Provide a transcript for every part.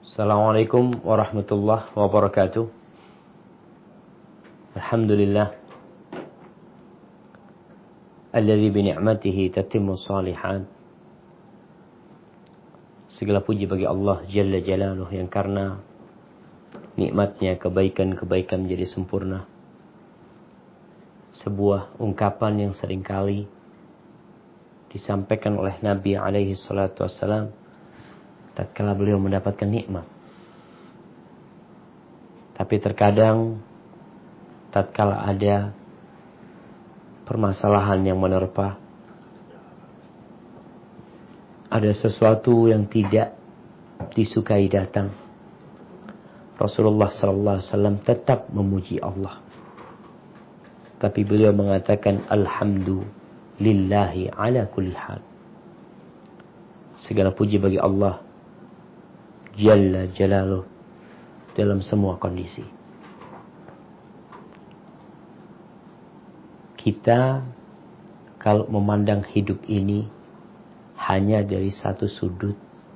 Assalamualaikum warahmatullahi wabarakatuh. Alhamdulillah alladzi bi ni'matihi tatimmu shalihat. Segala puji bagi Allah Jalla Jalaluhu yang karena nikmatnya kebaikan-kebaikan menjadi sempurna. Sebuah ungkapan yang seringkali disampaikan oleh Nabi alaihi salatu wassalam tatkala beliau mendapatkan nikmat. Tapi terkadang tatkala ada permasalahan yang menerpa, ada sesuatu yang tidak disukai datang, Rasulullah sallallahu alaihi wasallam tetap memuji Allah. Tapi beliau mengatakan alhamdulillahi ala kulli hal. Segala puji bagi Allah Jalla Jalaluhu dalam semua kondisi. Kita kalau memandang hidup ini hanya dari satu sudut,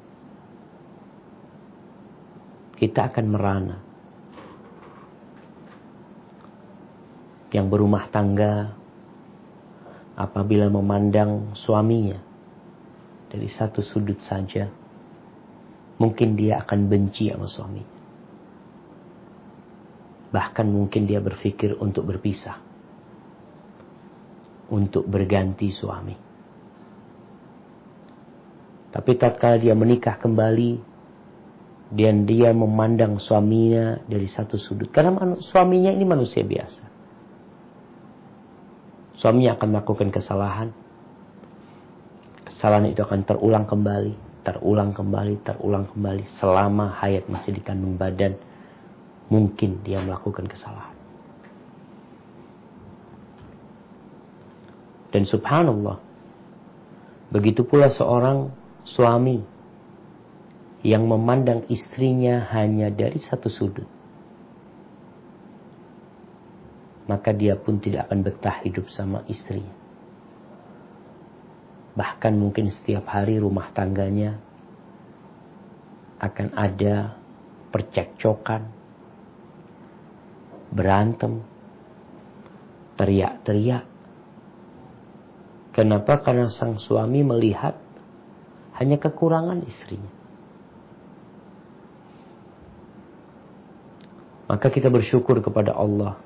kita akan merana. Yang berumah tangga apabila memandang suaminya dari satu sudut saja, mungkin dia akan benci sama suami. Bahkan mungkin dia berpikir untuk berpisah, untuk berganti suami. Tapi tatkala dia menikah kembali dan dia memandang suaminya dari satu sudut, karena suaminya ini manusia biasa. Suaminya akan melakukan kesalahan. Kesalahan itu akan terulang kembali selama hayat masih di kandung badan. Mungkin dia melakukan kesalahan. Dan subhanallah, begitu pula seorang suami yang memandang istrinya hanya dari satu sudut, maka dia pun tidak akan betah hidup sama istrinya. Bahkan mungkin setiap hari rumah tangganya akan ada percekcokan, berantem, teriak-teriak. Kenapa? Karena sang suami melihat hanya kekurangan istrinya. Maka kita bersyukur kepada Allah,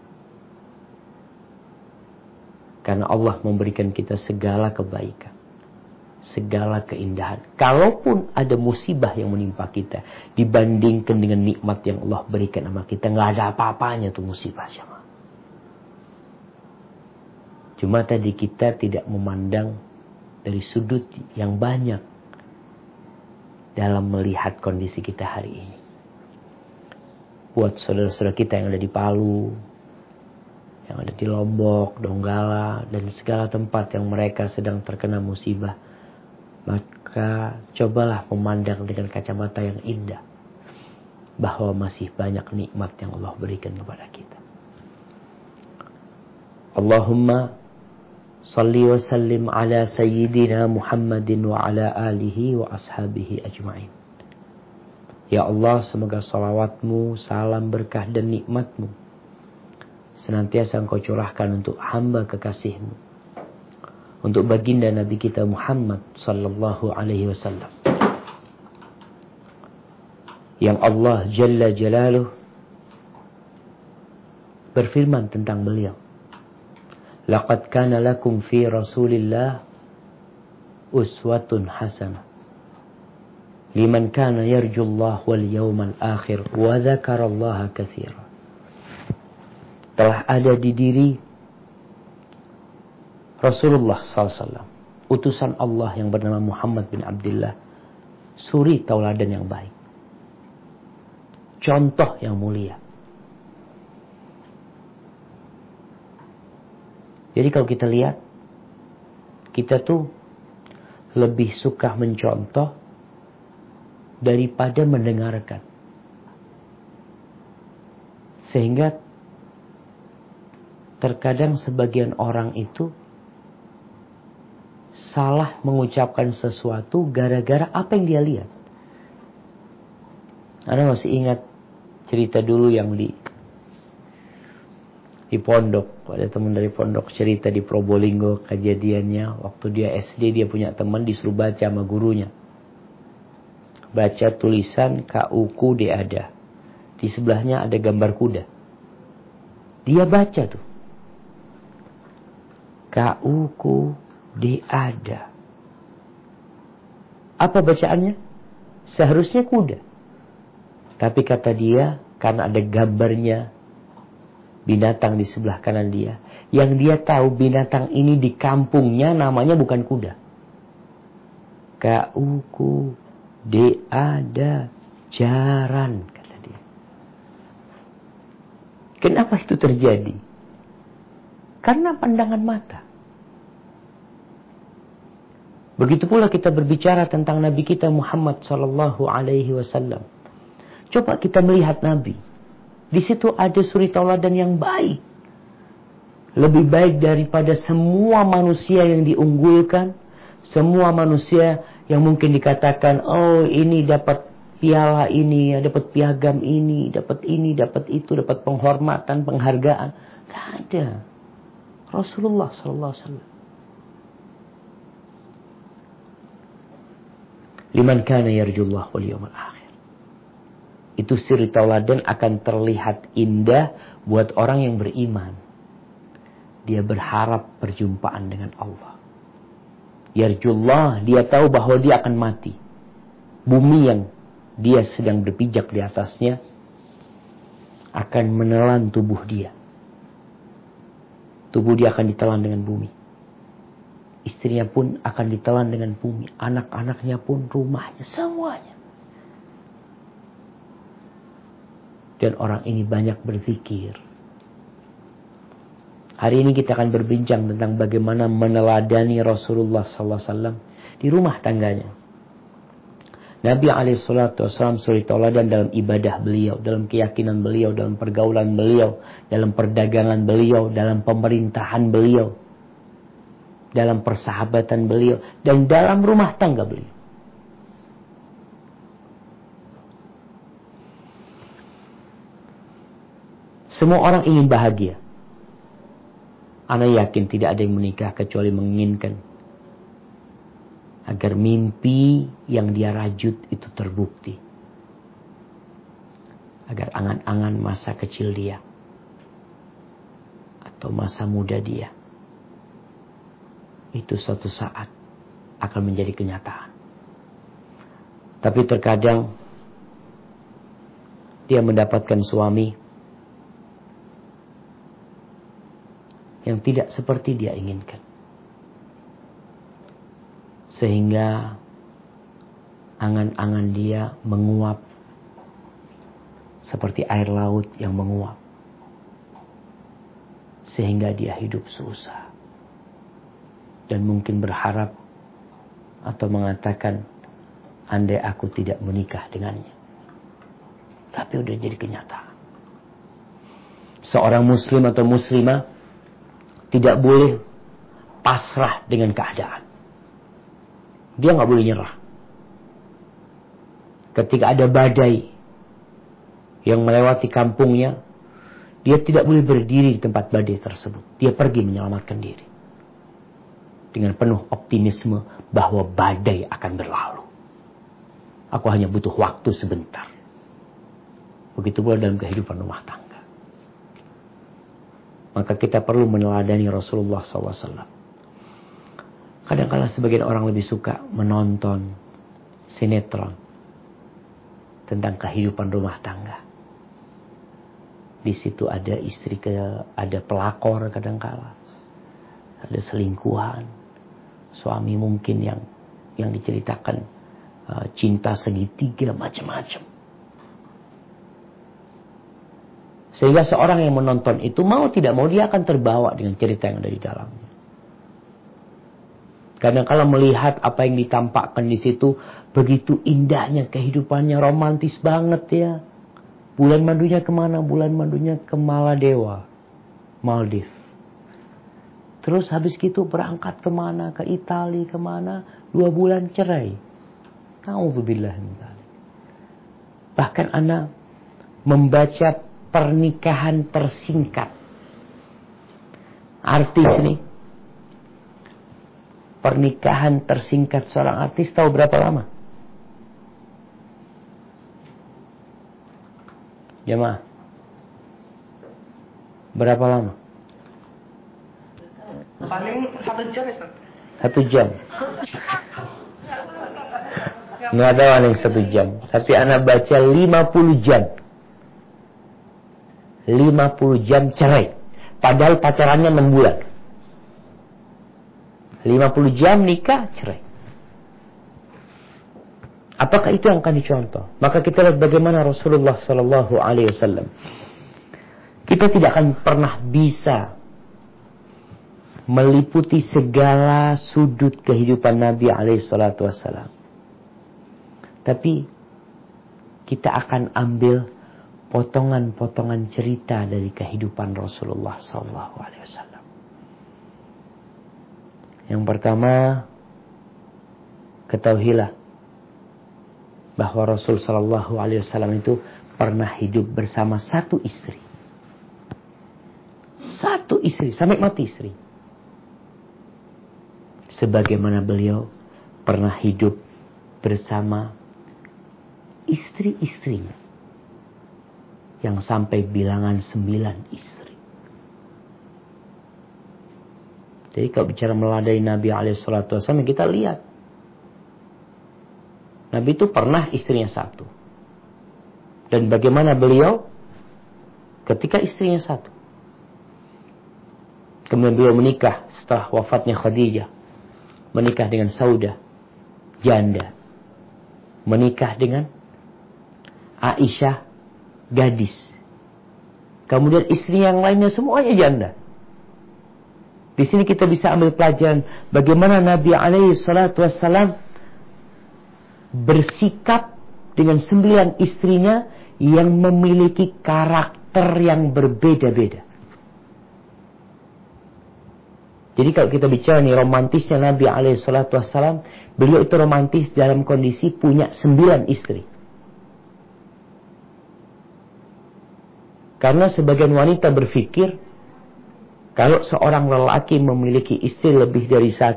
karena Allah memberikan kita segala kebaikan, segala keindahan. Kalaupun ada musibah yang menimpa kita, dibandingkan dengan nikmat yang Allah berikan sama kita, nggak ada apa-apanya tuh musibah sama. Cuma tadi kita tidak memandang dari sudut yang banyak dalam melihat kondisi kita hari ini. Buat saudara-saudara kita yang ada di Palu, yang ada di Lombok, Donggala, dan segala tempat yang mereka sedang terkena musibah, maka cobalah memandang dengan kacamata yang indah bahwa masih banyak nikmat yang Allah berikan kepada kita. Allahumma salli wa sallim ala sayyidina Muhammadin wa ala alihi wa ashabihi ajma'in. Ya Allah, semoga salawatmu, salam berkah dan nikmatmu senantiasa Engkau curahkan untuk hamba kekasihmu, untuk baginda Nabi kita Muhammad sallallahu alaihi wasallam, yang Allah Jalla Jalaluhu berfirman tentang beliau, laqad kana lakum fi Rasulillah uswatun hasanah liman kana yarjullah wal yawmal akhir wa dzakarallaha katsiran. Telah ada di diri Rasulullah SAW, utusan Allah yang bernama Muhammad bin Abdullah, suri tauladan yang baik, contoh yang mulia. Jadi kalau kita lihat, kita tuh lebih suka mencontoh daripada mendengarkan. Sehingga terkadang sebagian orang itu salah mengucapkan sesuatu gara-gara apa yang dia lihat. Anda masih ingat cerita dulu yang di pondok. Ada teman dari pondok cerita di Probolinggo kejadiannya. Waktu dia SD dia punya teman disuruh baca sama gurunya. Baca tulisan KUKU ada. Di sebelahnya ada gambar kuda. Dia baca tuh. KUKU ada. Apa bacaannya? Seharusnya kuda. Tapi kata dia, karena ada gambarnya binatang di sebelah kanan dia. Yang dia tahu binatang ini di kampungnya namanya bukan kuda. KUKU ada jaran, kata dia. Kenapa itu terjadi? Karena pandangan mata. Begitu pula kita berbicara tentang Nabi kita Muhammad sallallahu alaihi wasallam. Coba kita melihat Nabi. Di situ ada suri tauladan yang baik. Lebih baik daripada semua manusia yang diunggulkan. Semua manusia yang mungkin dikatakan, oh ini dapat piala ini, dapat piagam ini, dapat itu, dapat penghormatan, penghargaan. Tidak ada. Rasulullah sallallahu alaihi wasallam. Liman kana yarjullah wal yawmal akhir. Itu suri tauladan akan terlihat indah buat orang yang beriman. Dia berharap perjumpaan dengan Allah. Yarjullah, dia tahu bahwa dia akan mati. Bumi yang dia sedang berpijak di atasnya akan menelan tubuh dia. Tubuh dia akan ditelan dengan bumi. Istrinya pun akan ditelan dengan bumi. Anak-anaknya pun, rumahnya, semuanya. Dan orang ini banyak berzikir. Hari ini kita akan berbincang tentang bagaimana meneladani Rasulullah SAW di rumah tangganya. Nabi SAW suri tauladan dalam ibadah beliau, dalam keyakinan beliau, dalam pergaulan beliau, dalam perdagangan beliau, dalam pemerintahan beliau, dalam persahabatan beliau, dan dalam rumah tangga beliau. Semua orang ingin bahagia. Ana yakin tidak ada yang menikah kecuali menginginkan agar mimpi yang dia rajut itu terbukti. Agar angan-angan masa kecil dia atau masa muda dia itu suatu saat akan menjadi kenyataan. Tapi terkadang dia mendapatkan suami yang tidak seperti dia inginkan. Sehingga angan-angan dia menguap seperti air laut yang menguap. Sehingga dia hidup susah. Dan mungkin berharap atau mengatakan, andai aku tidak menikah dengannya. Tapi udah jadi kenyataan. Seorang muslim atau muslimah tidak boleh pasrah dengan keadaan. Dia gak boleh nyerah. Ketika ada badai yang melewati kampungnya, dia tidak boleh berdiri di tempat badai tersebut. Dia pergi menyelamatkan diri. Dengan penuh optimisme bahwa badai akan berlalu. Aku hanya butuh waktu sebentar. Begitu pula dalam kehidupan rumah tangga. Maka kita perlu meneladani Rasulullah SAW. Kadang-kadang sebagian orang lebih suka menonton sinetron tentang kehidupan rumah tangga. Di situ ada istri, ada pelakor kadang-kala, ada selingkuhan. Suami mungkin yang diceritakan cinta segitiga macam-macam. Sehingga seorang yang menonton itu mau tidak mau dia akan terbawa dengan cerita yang ada di dalamnya. Karena kalau melihat apa yang ditampakkan di situ begitu indahnya kehidupannya, romantis banget ya. Bulan madunya kemana? Bulan madunya ke Maladewa, Maldives. Terus habis gitu berangkat kemana? Ke Italia kemana? 2 bulan cerai. Na'udzubillah min dzalik. Bahkan ana membaca pernikahan tersingkat. Artis nih. Pernikahan tersingkat seorang artis tahu berapa lama? Jemaah. Berapa lama? Paling 1 jam ya, Ustaz. 1 jam. Nggak tahu ada yang 1 jam. Tapi anak baca 50 jam. 50 jam cerai. Padahal pacarannya 6 bulan. 50 jam nikah, cerai. Apakah itu yang akan dicontoh? Maka kita lihat bagaimana Rasulullah Sallallahu Alaihi Wasallam. Kita tidak akan pernah bisa meliputi segala sudut kehidupan Nabi Alaihi Salatu Wasallam. Tapi kita akan ambil potongan-potongan cerita dari kehidupan Rasulullah Sallallahu Alaihi Wasallam. Yang pertama, ketahuilah bahwa Rasul Sallallahu Alaihi Wasallam itu pernah hidup bersama 1 istri. 1 istri, sampai mati istri. Sebagaimana beliau pernah hidup bersama istri-istrinya yang sampai bilangan 9 istri. Jadi kalau bicara meladai Nabi alaihissalatu wassalam, kita lihat. Nabi itu pernah istrinya 1. Dan bagaimana beliau ketika istrinya 1. Kemudian beliau menikah setelah wafatnya Khadijah. Menikah dengan Saudah, janda. Menikah dengan Aisyah, gadis. Kemudian istri yang lainnya semuanya janda. Di sini kita bisa ambil pelajaran bagaimana Nabi alaihi salatu wassalam bersikap dengan 9 istrinya yang memiliki karakter yang berbeda-beda. Jadi kalau kita bicara nih romantisnya Nabi alaihi salatu wassalam, beliau itu romantis dalam kondisi punya 9 istri. Karena sebagian wanita berpikir kalau seorang lelaki memiliki istri lebih dari 1,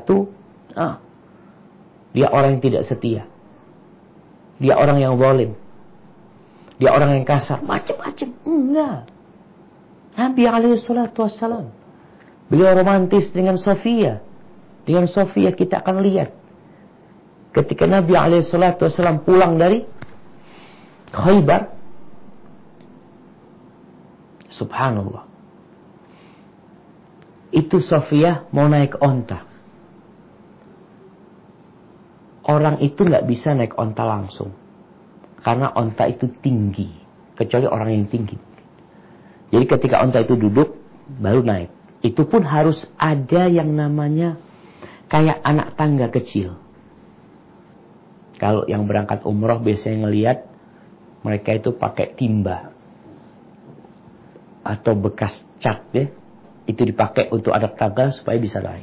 dia orang yang tidak setia. Dia orang yang zalim. Dia orang yang kasar. Macam-macam. Enggak. Nabi alaihi salatu wassalam, beliau romantis dengan Sofia. Dengan Sofia kita akan lihat. Ketika Nabi alaihi salatu wassalam pulang dari Khaybar. Subhanallah. Itu Sofia mau naik onta. Orang itu nggak bisa naik onta langsung. Karena onta itu tinggi. Kecuali orang yang tinggi. Jadi ketika onta itu duduk, baru naik. Itu pun harus ada yang namanya kayak anak tangga kecil. Kalau yang berangkat umroh biasanya ngelihat mereka itu pakai timba. Atau bekas cat ya. Itu dipakai untuk anak tangga supaya bisa naik.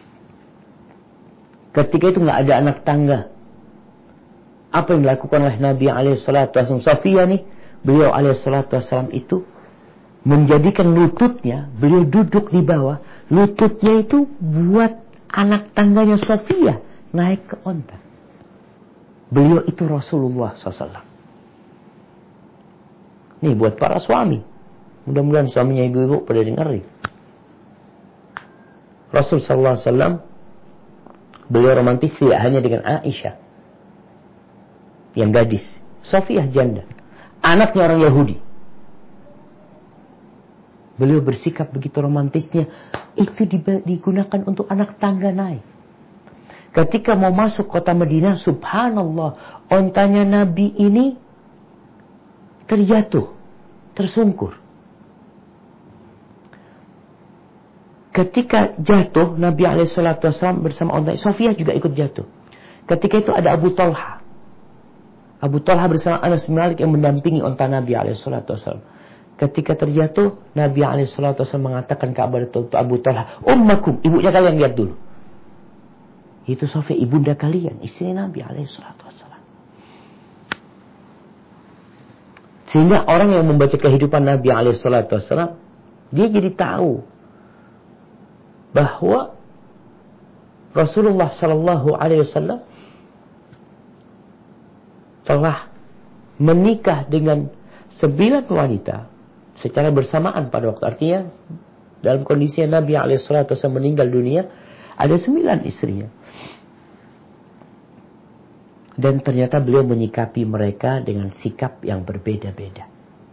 Ketika itu nggak ada anak tangga, apa yang dilakukan oleh Nabi alaihissalam? Sofia nih, beliau alaihissalam itu menjadikan lututnya, beliau duduk di bawah, lututnya itu buat anak tangganya Sofia naik ke onta. Beliau itu Rasulullah SAW. Nih buat para suami, mudah-mudahan suaminya ibu-ibu pada dengerin. Rasul sallallahu alaihi wasallam beliau romantis tidak hanya dengan Aisyah yang gadis, Sofiyah janda, anaknya orang Yahudi. Beliau bersikap begitu romantisnya, itu digunakan untuk anak tangga naik. Ketika mau masuk kota Madinah, subhanallah, ontanya Nabi ini terjatuh, tersungkur. Ketika jatuh, Nabi alaihissalam bersama onta Sofiyah juga ikut jatuh. Ketika itu ada Abu Talha. Abu Talha bersama Anas bin Malik yang mendampingi onta Nabi alaihissalam. Ketika terjatuh, Nabi alaihissalam mengatakan kepada Abu Talha, "Ummakum, ibunya kalian lihat dulu." Itu Sofiyah, ibunda kalian, istri Nabi alaihissalam. Sehingga orang yang membaca kehidupan Nabi SAW, dia jadi tahu bahwa Rasulullah SAW telah menikah dengan 9 wanita secara bersamaan pada waktu. Artinya dalam kondisi Nabi SAW meninggal dunia, ada 9 istrinya. Dan ternyata beliau menyikapi mereka dengan sikap yang berbeda-beda.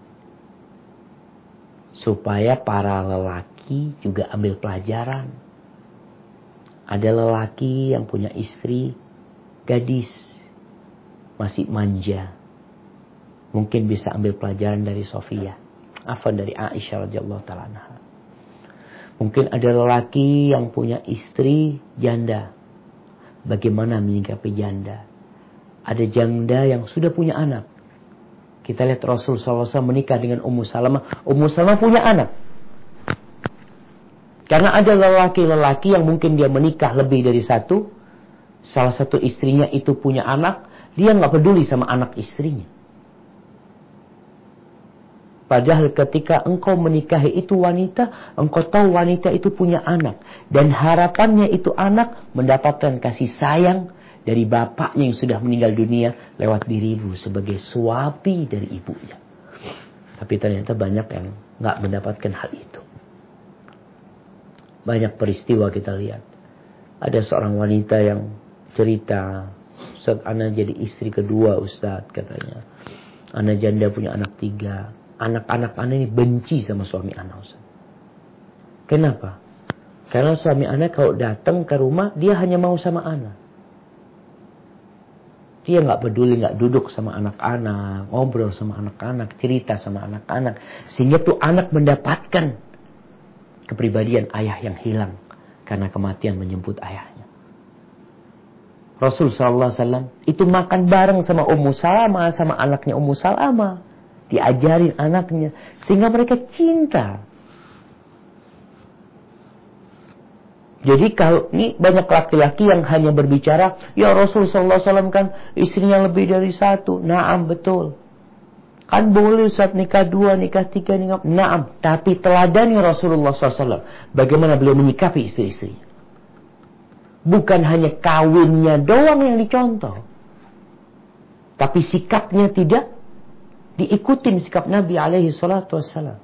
Supaya para lelaki juga ambil pelajaran. Ada lelaki yang punya istri gadis, masih manja. Mungkin bisa ambil pelajaran dari Sofia. Dari Aisyah radhiyallahu ta'ala anha. Mungkin ada lelaki yang punya istri janda. Bagaimana menyikapi janda. Ada janda yang sudah punya anak. Kita lihat Rasul SAW menikah dengan Ummu Salamah. Ummu Salamah punya anak. Karena ada lelaki-lelaki yang mungkin dia menikah lebih dari satu. Salah satu istrinya itu punya anak. Dia gak peduli sama anak istrinya. Padahal ketika engkau menikahi itu wanita, engkau tahu wanita itu punya anak. Dan harapannya itu anak mendapatkan kasih sayang dari bapaknya yang sudah meninggal dunia lewat dirimu sebagai suapi dari ibunya. Tapi ternyata banyak yang gak mendapatkan hal itu. Banyak peristiwa kita lihat. Ada seorang wanita yang cerita, Ustaz, ana jadi istri kedua Ustaz, katanya. Ana janda punya anak 3. Anak-anak ana ini benci sama suami ana, Ustaz. Kenapa? Karena suami ana kalau datang ke rumah, dia hanya mau sama ana. Dia gak peduli, gak duduk sama anak-anak, ngobrol sama anak-anak, cerita sama anak-anak. Sehingga tuh anak mendapatkan kepribadian ayah yang hilang karena kematian menjemput ayahnya. Rasul SAW itu makan bareng sama Ummu Salamah, sama anaknya Ummu Salamah. Diajarin anaknya. Sehingga mereka cinta. Jadi kalau ini banyak laki-laki yang hanya berbicara, ya Rasul SAW kan istrinya lebih dari 1. Naam, betul. Kan boleh Ustaz nikah 2, nikah 3, nikah. Naam. Tapi teladani Rasulullah SAW. Bagaimana beliau menyikapi istri-istrinya. Bukan hanya kawinnya doang yang dicontoh. Tapi sikapnya tidak diikutin sikap Nabi SAW.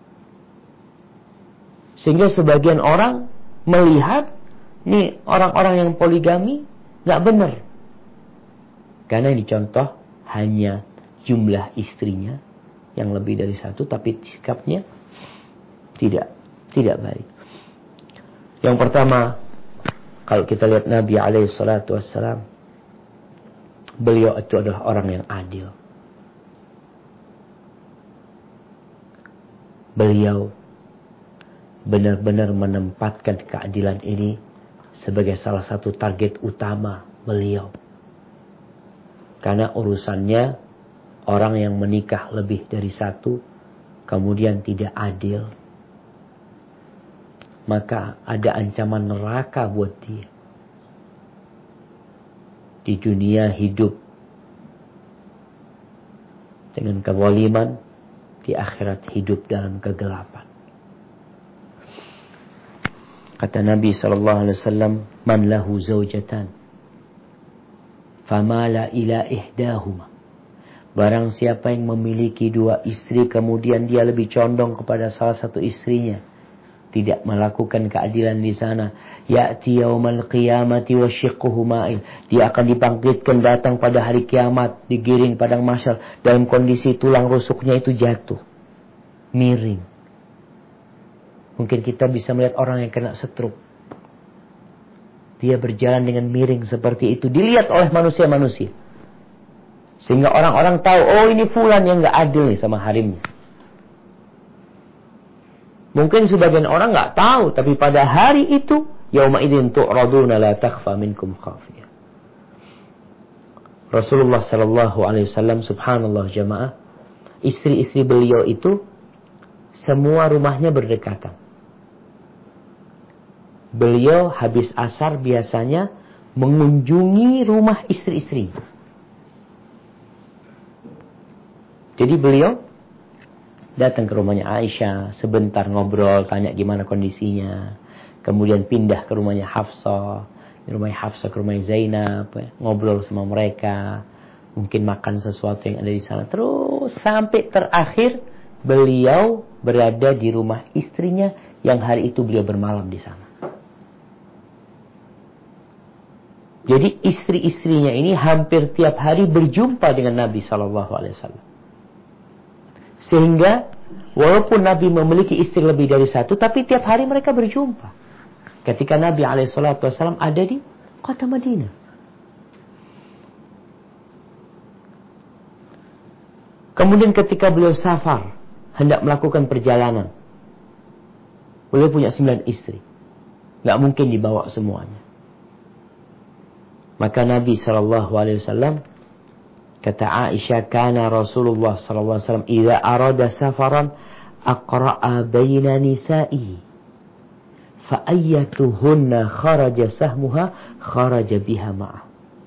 Sehingga sebagian orang melihat nih orang-orang yang poligami gak benar. Karena yang dicontoh hanya jumlah istrinya yang lebih dari 1, tapi sikapnya tidak baik. Yang pertama, kalau kita lihat Nabi SAW, beliau itu adalah orang yang adil. Beliau benar-benar menempatkan keadilan ini sebagai salah satu target utama beliau. Karena urusannya orang yang menikah lebih dari 1 kemudian tidak adil, maka ada ancaman neraka buat dia. Di dunia hidup dengan kezaliman, di akhirat hidup dalam kegelapan. Kata Nabi SAW, man lahu zawjatan famala ila ihdahuma. Barang siapa yang memiliki 2 istri kemudian dia lebih condong kepada salah satu istrinya, tidak melakukan keadilan di sana, ya'ti yaumal qiyamati wa shiqquhu ma'il. Dia akan dibangkitkan datang pada hari kiamat, digiring padang mahsyar dalam kondisi tulang rusuknya itu jatuh, miring. Mungkin kita bisa melihat orang yang kena stroke. Dia berjalan dengan miring seperti itu. Dilihat oleh manusia-manusia. Sehingga orang-orang tahu, oh ini fulan yang gak adil nih sama harimnya. Mungkin sebagian orang gak tahu. Tapi pada hari itu, yauma idzin tu'raduna la takhfa minkum khafiyah. Rasulullah SAW, subhanallah jamaah, istri-istri beliau itu semua rumahnya berdekatan. Beliau habis asar biasanya mengunjungi rumah istri-istri. Jadi beliau Datang ke rumahnya Aisyah, sebentar ngobrol, tanya gimana kondisinya. Kemudian pindah ke rumahnya Hafsah, di rumahnya Hafsah ke rumahnya Zainab, ngobrol sama mereka. Mungkin makan sesuatu yang ada di sana. Terus sampai terakhir beliau berada di rumah istrinya yang hari itu beliau bermalam di sana. Jadi istri-istrinya ini hampir tiap hari berjumpa dengan Nabi SAW. Sehingga walaupun Nabi memiliki istri lebih dari satu, tapi tiap hari mereka berjumpa. Ketika Nabi SAW ada di kota Madinah. Kemudian ketika beliau safar, hendak melakukan perjalanan. Beliau punya 9 istri. Gak mungkin dibawa semuanya. Maka Nabi SAW kata Aisyah, kana Rasulullah SAW idza arada safaran aqra'a baina nisa'i fa ayyatuhunna kharaja sahmuha kharaja biha ma'ah.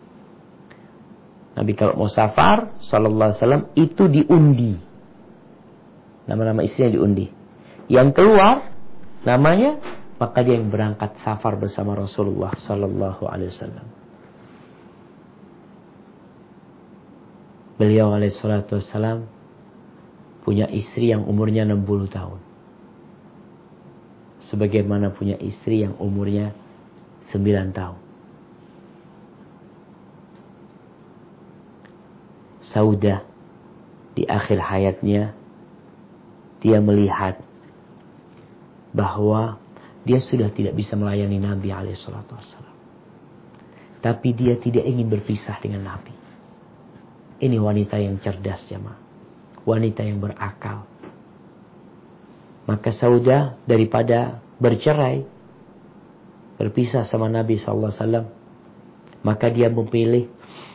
Nabi kalau mau safar sallallahu alaihi wasallam itu diundi. Nama-nama istrinya diundi. Yang keluar namanya, maka dia yang berangkat safar bersama Rasulullah sallallahu alaihi wasallam. Beliau alaihi salatu wasallam punya istri yang umurnya 60 tahun. Sebagaimana punya istri yang umurnya 9 tahun. Saudah di akhir hayatnya dia melihat bahwa dia sudah tidak bisa melayani Nabi SAW. Tapi dia tidak ingin berpisah dengan Nabi. Ini wanita yang cerdas jemaah. Wanita yang berakal. Maka Saudah daripada bercerai, berpisah sama Nabi SAW, maka dia memilih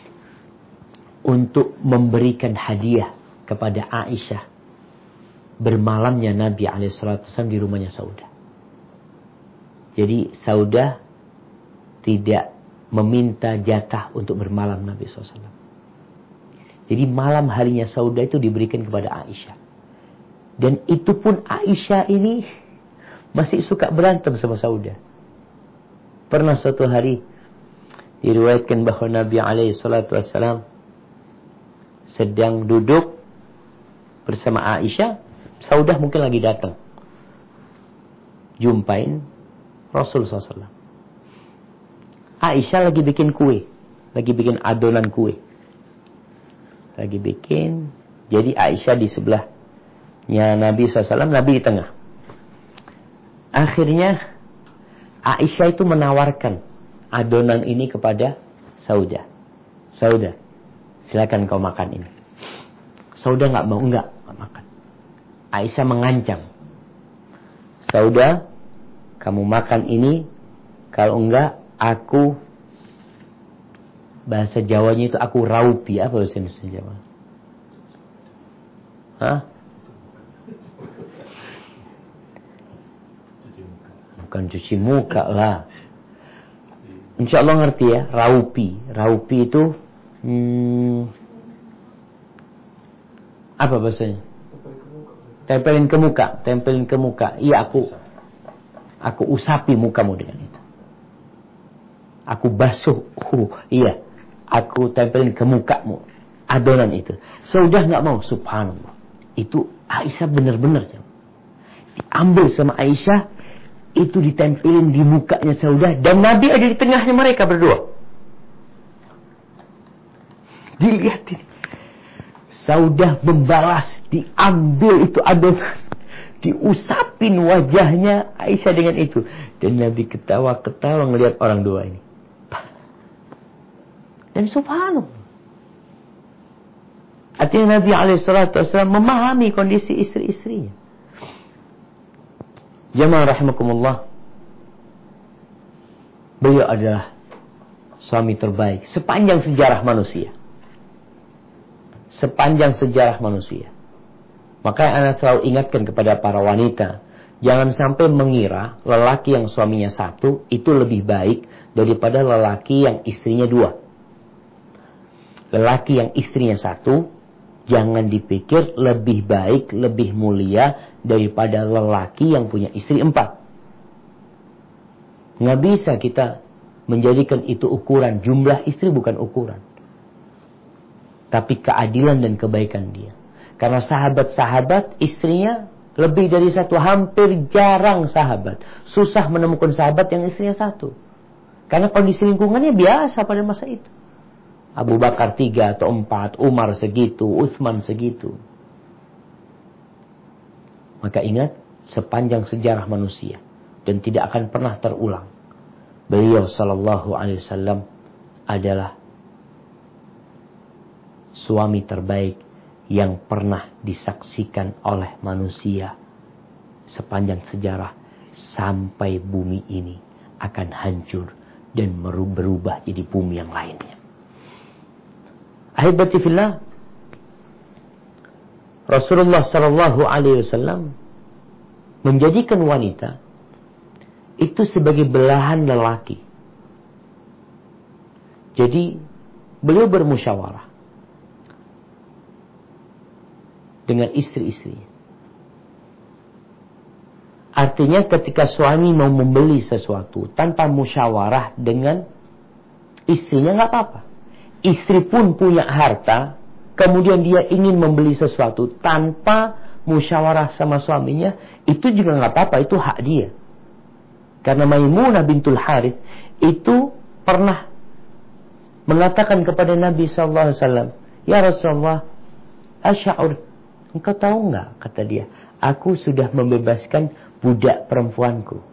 untuk memberikan hadiah kepada Aisyah bermalamnya Nabi SAW di rumahnya Saudah. Jadi Saudah tidak meminta jatah untuk bermalam Nabi SAW. Jadi malam harinya Saudah itu diberikan kepada Aisyah. Dan itu pun Aisyah ini masih suka berantem sama Saudah. Pernah suatu hari diriwayatkan bahwa Nabi SAW sedang duduk bersama Aisyah. Saudah mungkin lagi datang jumpain Rasul SAW. Aisyah lagi bikin kue, lagi bikin adonan kue, lagi bikin. Jadi Aisyah di sebelahnya Nabi SAW, Nabi di tengah. Akhirnya Aisyah itu menawarkan adonan ini kepada Saudah. Saudah, silakan kau makan ini. Saudah nggak mau, enggak makan. Aisyah mengancam, Saudah, kamu makan ini, kalau enggak aku, bahasa Jawanya itu aku raupi. Apa bahasa Indonesia Jawa? Hah? Bukan cuci muka lah. Insya Allah ngerti ya, raupi. Raupi itu apa bahasanya? Tempelin ke muka, tempelin ke muka. Iya, aku usapi mukamu dengan itu. Aku basuh, iya, aku tempelin ke mukamu adonan itu. Saudah nggak mau, subhanallah. Itu Aisyah benar-benar diambil sama Aisyah, itu ditempelin di mukanya Saudah, dan Nabi ada di tengahnya mereka berdua. Dilihat ini, Saudah membalas, diambil itu adonan, diusapin wajahnya Aisyah dengan itu, dan Nabi ketawa-ketawa ngelihat orang dua ini. Dan subhanallah, artinya Nabi SAW memahami kondisi istri-istrinya. Jamaah rahimakumullah, beliau adalah suami terbaik sepanjang sejarah manusia. Sepanjang sejarah manusia. Makanya Ana selalu ingatkan kepada para wanita, jangan sampai mengira lelaki yang suaminya satu itu lebih baik daripada lelaki yang istrinya dua. Lelaki yang istrinya satu Jangan dipikir lebih baik, lebih mulia daripada lelaki yang punya istri 4. Nggak bisa kita menjadikan itu ukuran. Jumlah istri bukan ukuran, tapi keadilan dan kebaikan dia. Karena sahabat-sahabat istrinya lebih dari 1, hampir jarang sahabat. Susah menemukan sahabat yang istrinya 1. Karena kondisi lingkungannya biasa pada masa itu. Abu Bakar 3 atau 4, Umar segitu, Utsman segitu. Maka ingat, sepanjang sejarah manusia dan tidak akan pernah terulang, beliau sallallahu alaihi wasallam adalah suami terbaik yang pernah disaksikan oleh manusia sepanjang sejarah, sampai bumi ini akan hancur dan berubah jadi bumi yang lainnya. Ahibati fillah, Rasulullah sallallahu alaihi wasallam menjadikan wanita itu sebagai belahan lelaki. Jadi beliau bermusyawarah dengan istri-istrinya. Artinya ketika suami mau membeli sesuatu tanpa musyawarah dengan istrinya, nggak apa-apa. Istri pun punya harta, kemudian dia ingin membeli sesuatu tanpa musyawarah sama suaminya, itu juga nggak apa-apa, itu hak dia. Karena Maimunah bintul Harith itu pernah mengatakan kepada Nabi SAW, "Ya Rasulullah, asy'ur, engkau tahu nggak?" kata dia, "aku sudah membebaskan budak perempuanku."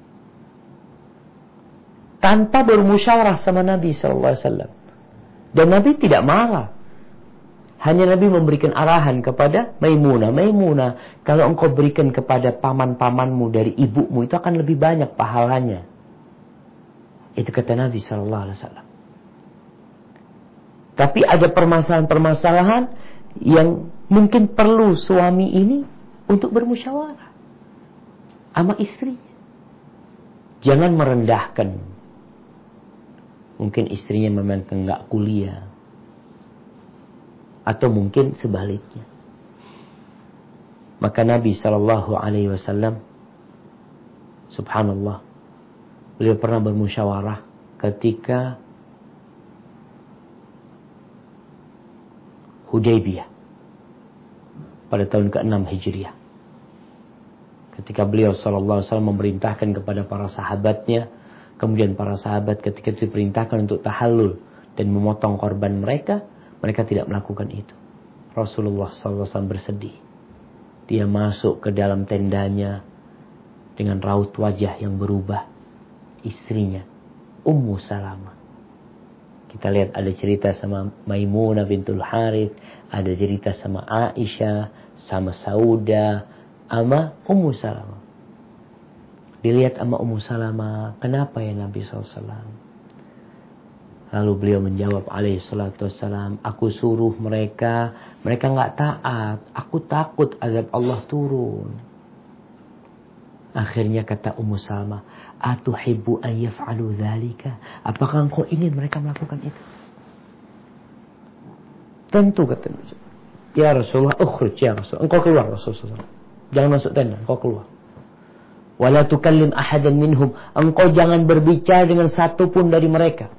Tanpa bermusyawarah sama Nabi SAW. Dan Nabi tidak marah. Hanya Nabi memberikan arahan kepada Maimunah. Maimunah, kalau engkau berikan kepada paman-pamanmu dari ibumu, itu akan lebih banyak pahalanya. Itu kata Nabi SAW. Tapi ada permasalahan-permasalahan yang mungkin perlu suami ini untuk bermusyawarah sama istrinya. Jangan merendahkan. Mungkin istrinya memang enggak kuliah, atau mungkin sebaliknya. Maka Nabi SAW, subhanallah, beliau pernah bermusyawarah ketika Hudaybiyah pada tahun ke-6 Hijriah. Ketika beliau SAW memerintahkan kepada para sahabatnya, kemudian para sahabat ketika itu diperintahkan untuk tahallul dan memotong korban mereka, mereka tidak melakukan itu. Rasulullah SAW bersedih. Dia masuk ke dalam tendanya dengan raut wajah yang berubah. Istrinya, Ummu Salamah. Kita lihat ada cerita sama Maimunah bintul Harith, ada cerita sama Aisyah, sama Saudah, sama Ummu Salamah. Dilihat sama Ummu Salamah, "Kenapa ya Nabi SAW?" Lalu beliau menjawab alaihi salatu wassalam, "Aku suruh mereka nggak taat. Aku takut azab Allah turun." Akhirnya kata Ummu Salamah, "Atuhibbu an yaf'alu dzalika?" Apakah engkau ingin mereka melakukan itu? Tentu kata Nabi. "Ya Rasulullah, ukhruj ya Rasul." Engkau keluar Rasulullah. Jangan masuk tenda, engkau keluar. "Wala tukallim ahadan minhum." Engkau jangan berbicara dengan satu pun dari mereka.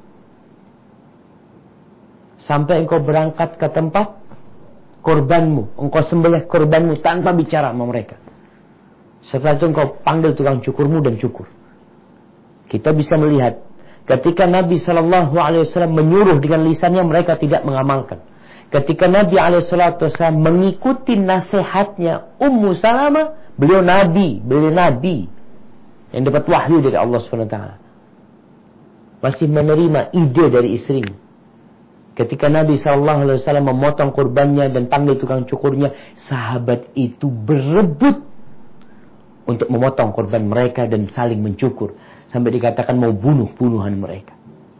Sampai engkau berangkat ke tempat korbanmu. Engkau sembelih korbanmu tanpa bicara sama mereka. Setelah itu engkau panggil tukang cukurmu dan cukur. Kita bisa melihat ketika Nabi SAW menyuruh dengan lisannya, mereka tidak mengamalkan. Ketika Nabi SAW mengikuti nasihatnya Ummu Salamah, beliau nabi yang dapat wahyu dari Allah SWT, masih menerima ide dari istrinya. Ketika Nabi SAW memotong kurbannya dan panggil tukang cukurnya, sahabat itu berebut untuk memotong kurban mereka dan saling mencukur, sampai dikatakan mau bunuh-bunuhan mereka.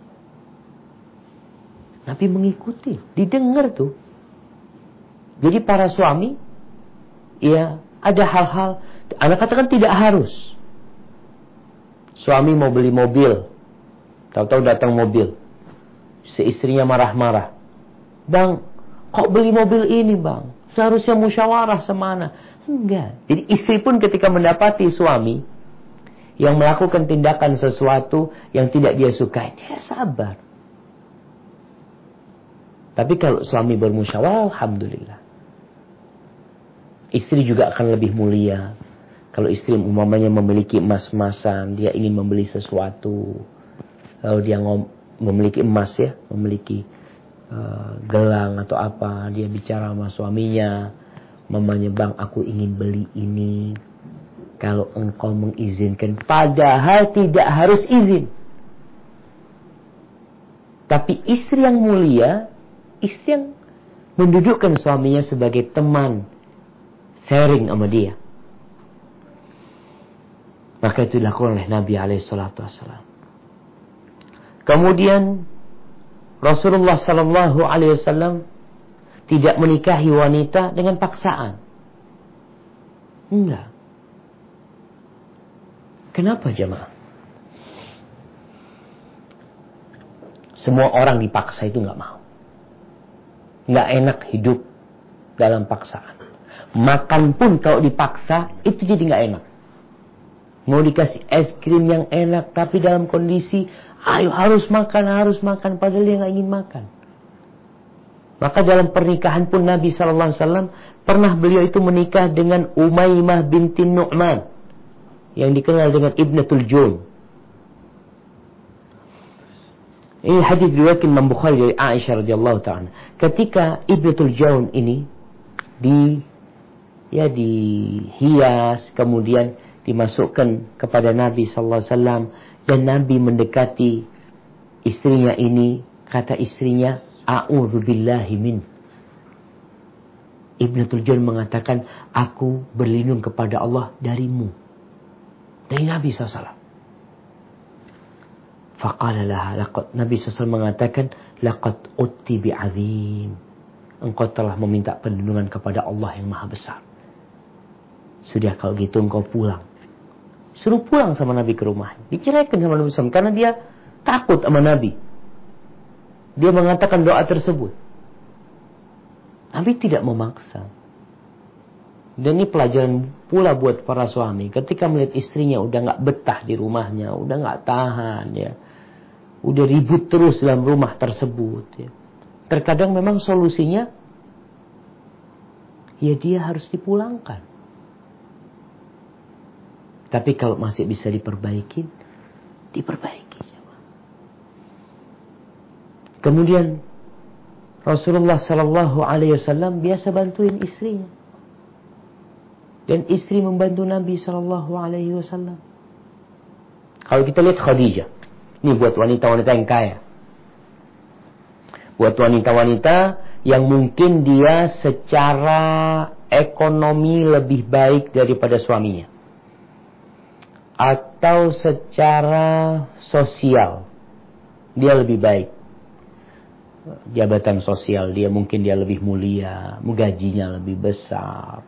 Nabi mengikuti, didengar tuh. Jadi para suami, ya ada hal-hal, anak katakan tidak harus. Suami mau beli mobil, tahu-tahu datang mobil, si istrinya marah-marah. "Bang, Kok beli mobil ini bang? Seharusnya musyawarah semana. Enggak. Jadi istri pun ketika mendapati suami yang melakukan tindakan sesuatu yang tidak dia sukai, dia sabar. Tapi kalau suami bermusyawarah, alhamdulillah. Istri juga akan lebih mulia. Kalau istri umpamanya memiliki emas-emasan, dia ingin membeli sesuatu, lalu dia memiliki emas ya, memiliki gelang atau apa, dia bicara sama suaminya, mamanya bang aku ingin beli ini, kalau engkau mengizinkan, padahal tidak harus izin. Tapi istri yang mulia, istri yang mendudukkan suaminya sebagai teman, sharing sama dia. Maka itu dilakukan oleh Nabi SAW. Kemudian Rasulullah SAW tidak menikahi wanita dengan paksaan. Enggak. Kenapa jemaah? Semua orang dipaksa itu enggak mau. Enggak enak hidup dalam paksaan. Makan pun kalau dipaksa itu jadi enggak enak. Mau dikasih es krim yang enak tapi dalam kondisi ayo harus makan padahal dia enggak ingin makan. Maka dalam pernikahan pun Nabi SAW pernah beliau itu menikah dengan Umaymah binti Nu'man yang dikenal dengan Ibnatul Jun. Ini hadis riwayat Imam Bukhari dari Aisyah radhiyallahu ta'ala. Ketika Ibnatul Jun ini dihias kemudian dimasukkan kepada Nabi sallallahu alaihi wasallam dan Nabi mendekati istrinya ini, kata istrinya, a'udzubillahi min. Ibnatul Jun mengatakan, aku berlindung kepada Allah darimu. Dari Nabi SAW. Faqala laha, Nabi SAW mengatakan, laqad utti bi'azim. Engkau telah meminta perlindungan kepada Allah yang maha besar. Sudah kalau gitu engkau pulang. Suruh pulang sama Nabi ke rumah. Diceraikan sama Nabi SAW karena dia takut sama Nabi. Dia mengatakan doa tersebut. Nabi tidak memaksa. Dan ini pelajaran pula buat para suami. Ketika melihat istrinya udah gak betah di rumahnya, udah gak tahan ya, udah ribut terus dalam rumah tersebut ya. Terkadang memang solusinya ya dia harus dipulangkan. Tapi kalau masih bisa diperbaiki. Kemudian Rasulullah Sallallahu Alaihi Wasallam biasa bantuin istrinya, dan istri membantu Nabi Sallallahu Alaihi Wasallam. Kalau kita lihat Khadijah, ini buat wanita-wanita yang kaya, buat wanita-wanita yang mungkin dia secara ekonomi lebih baik daripada suaminya, atau secara sosial dia lebih baik, jabatan sosial dia mungkin dia lebih mulia, gajinya lebih besar.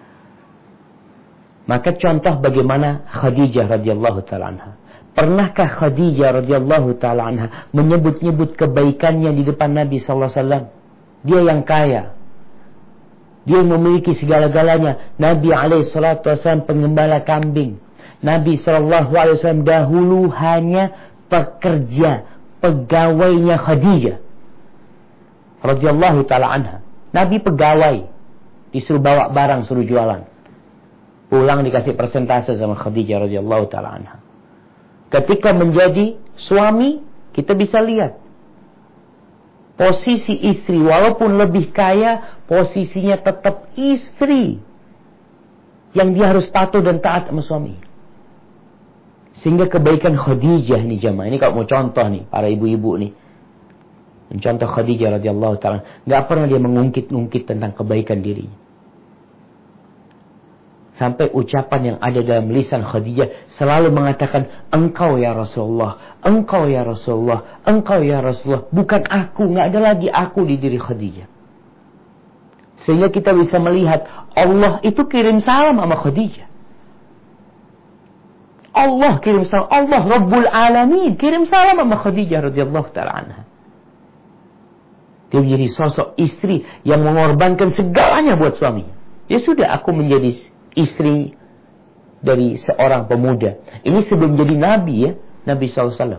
Maka contoh bagaimana Khadijah radhiyallahu taala anha. Pernahkah Khadijah radhiyallahu taala anha menyebut-nyebut kebaikannya di depan Nabi sallallahu alaihi wasallam? Dia yang kaya, dia yang memiliki segala-galanya. Nabi alaihi salatu wasallam pengembala kambing. Nabi SAW dahulu hanya pekerja, pegawainya Khadijah radhiyallahu ta'ala anha. Nabi pegawai, disuruh bawa barang, suruh jualan. Pulang dikasih persentase sama Khadijah radhiyallahu ta'ala anha. Ketika menjadi suami, kita bisa lihat posisi istri, walaupun lebih kaya, posisinya tetap istri yang dia harus patuh dan taat sama suami. Sehingga kebaikan Khadijah nih jamaah, ini kalau mau contoh nih para ibu-ibu nih, mencontoh Khadijah radhiyallahu ta'ala, nggak pernah dia mengungkit-ungkit tentang kebaikan dirinya. Sampai ucapan yang ada dalam lisan Khadijah selalu mengatakan, engkau ya Rasulullah, engkau ya Rasulullah, engkau ya Rasulullah, bukan aku, nggak ada lagi aku di diri Khadijah. Sehingga kita bisa melihat Allah itu kirim salam sama Khadijah. Allah kirim salam, Allah Rabbul Alamin kirim salam sama Khadijah radhiyallahu ta'ala anha. Dia menjadi sosok istri yang mengorbankan segalanya buat suaminya. Ya sudah, aku menjadi istri dari seorang pemuda. Ini sebelum jadi nabi ya, Nabi SAW.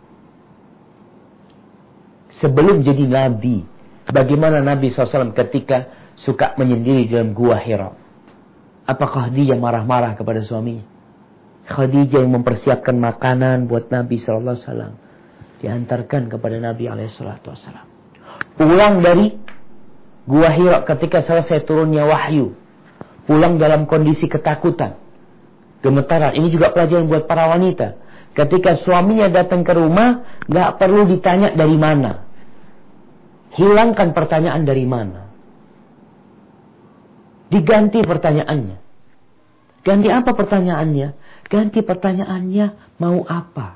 Sebelum jadi nabi, bagaimana Nabi SAW ketika suka menyendiri dalam gua Hira? Apakah dia marah-marah kepada suaminya? Khadijah yang mempersiapkan makanan buat Nabi SAW. Diantarkan kepada Nabi SAW. Pulang dari gua Hira ketika selesai turunnya wahyu. Pulang dalam kondisi ketakutan, gemetaran. Ini juga pelajaran buat para wanita. Ketika suaminya datang ke rumah, gak perlu ditanya dari mana. Hilangkan pertanyaan dari mana. Diganti pertanyaannya. Ganti apa pertanyaannya? Ganti pertanyaannya, mau apa?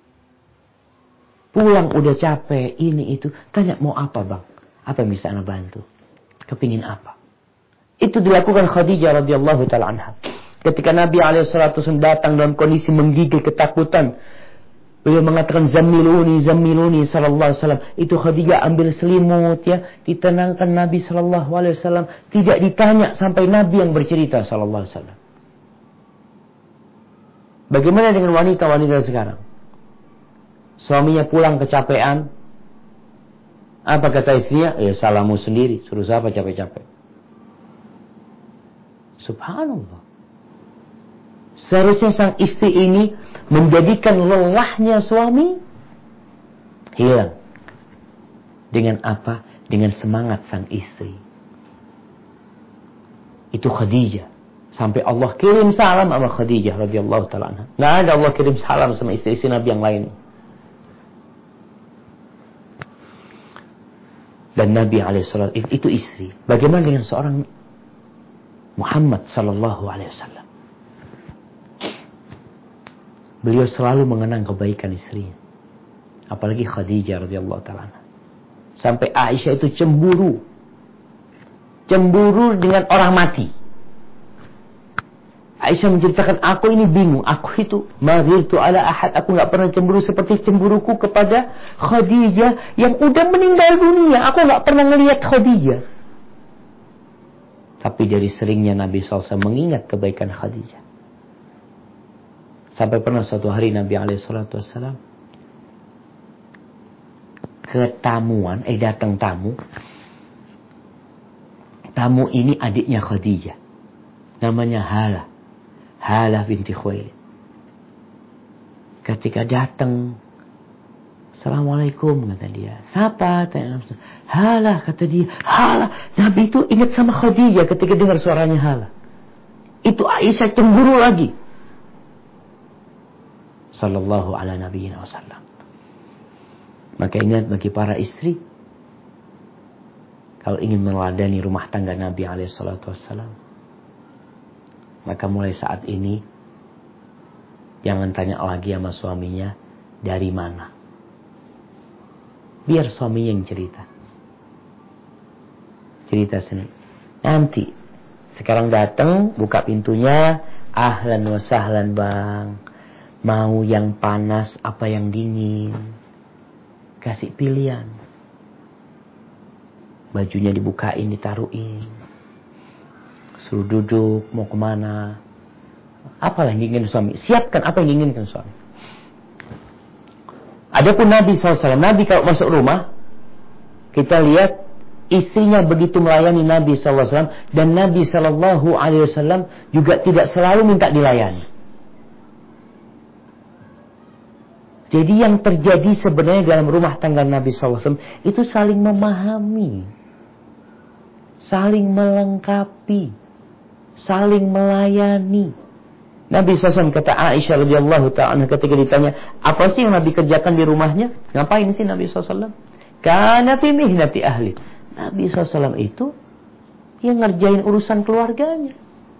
Pulang udah capek, ini itu. Tanya, mau apa bang? Apa yang bisa anda bantu? Kepingin apa? Itu dilakukan Khadijah radhiyallahu ta'ala anha. Ketika Nabi SAW datang dalam kondisi menggigil ketakutan, beliau mengatakan zammiluni, zammiluni sallallahu alaihi wasallam. Itu Khadijah ambil selimut ya, ditenangkan Nabi sallallahu alaihi wasallam, tidak ditanya sampai Nabi yang bercerita sallallahu alaihi wasallam. Bagaimana dengan wanita-wanita sekarang? Suaminya pulang kecapean. Apa kata istrinya? Ya salahmu sendiri, suruh siapa capek-capek. Subhanallah. Seharusnya sang istri ini menjadikan lelahnya suami hilang. Dengan apa? Dengan semangat sang istri. Itu Khadijah. Sampai Allah kirim salam sama Khadijah radhiyallahu ta'ala anha. Nggak ada Allah kirim salam sama istri-istri Nabi yang lain. Dan Nabi alaihissalam itu istri. Bagaimana dengan seorang Muhammad sallallahu alaihi wasallam? Beliau selalu mengenang kebaikan istrinya. Apalagi Khadijah radhiyallahu ta'ala anha. Sampai Aisyah itu cemburu. Cemburu dengan orang mati. Aisyah menceritakan, aku ini bingung. Aku itu maghirtu ala ahad. Aku gak pernah cemburu seperti cemburuku kepada Khadijah yang udah meninggal dunia. Aku gak pernah ngelihat Khadijah. Tapi dari seringnya Nabi SAW mengingat kebaikan Khadijah. Sampai pernah suatu hari Nabi SAW ketamuan, datang tamu. Tamu ini adiknya Khadijah. Namanya Halah binti Khuwailid. Ketika datang, Assalamualaikum kata dia. Siapa? Halah kata dia. Halah. Nabi itu ingat sama Khadijah ketika dengar suaranya Halah. Itu Aisyah cemburu lagi. Sallallahu ala nabiyina wasallam. Maka ingat bagi para istri, kalau ingin meneladani rumah tangga Nabi SAW, maka mulai saat ini jangan tanya lagi sama suaminya dari mana. Biar suaminya yang cerita. Cerita sendiri. Nanti sekarang datang, buka pintunya, ahlan wa sahlan bang. Mau yang panas apa yang dingin. Kasih pilihan. Bajunya dibukain, ditaruhin. Suruh duduk, mau kemana. Apalah yang diinginkan suami. Siapkan apa yang diinginkan suami. Adapun Nabi SAW. Nabi kalau masuk rumah, kita lihat istrinya begitu melayani Nabi SAW. Dan Nabi SAW juga tidak selalu minta dilayani. Jadi yang terjadi sebenarnya dalam rumah tangga Nabi SAW itu saling memahami, saling melengkapi, saling melayani. Nabi SAW kata Aisyah radhiyallahu ta'ala ketika ditanya, apa sih yang Nabi kerjakan di rumahnya? Ngapain sih Nabi SAW? Kana fi mihnati ahli. Nabi SAW itu yang ngerjain urusan keluarganya.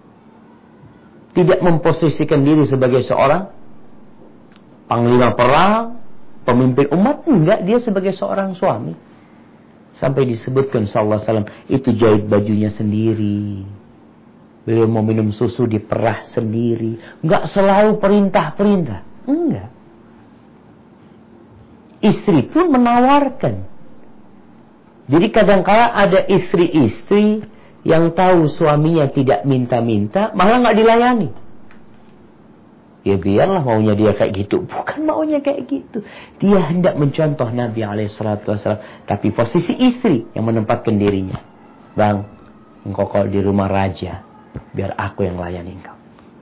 Tidak memposisikan diri sebagai seorang panglima perang, pemimpin umat, enggak, dia sebagai seorang suami. Sampai disebutkan sallallahu alaihi wasallam itu jahit bajunya sendiri. Beliau mau minum susu diperah sendiri, enggak selalu perintah-perintah. Enggak. Istri pun menawarkan. Jadi kadang-kala ada istri-istri yang tahu suaminya tidak minta-minta, malah nggak dilayani. Ya biarlah maunya dia kayak gitu. Bukan maunya kayak gitu. Dia hendak mencontoh Nabi SAW. Tapi posisi istri yang menempatkan dirinya. Bang, engkau kalau di rumah raja, biar aku yang layani engkau.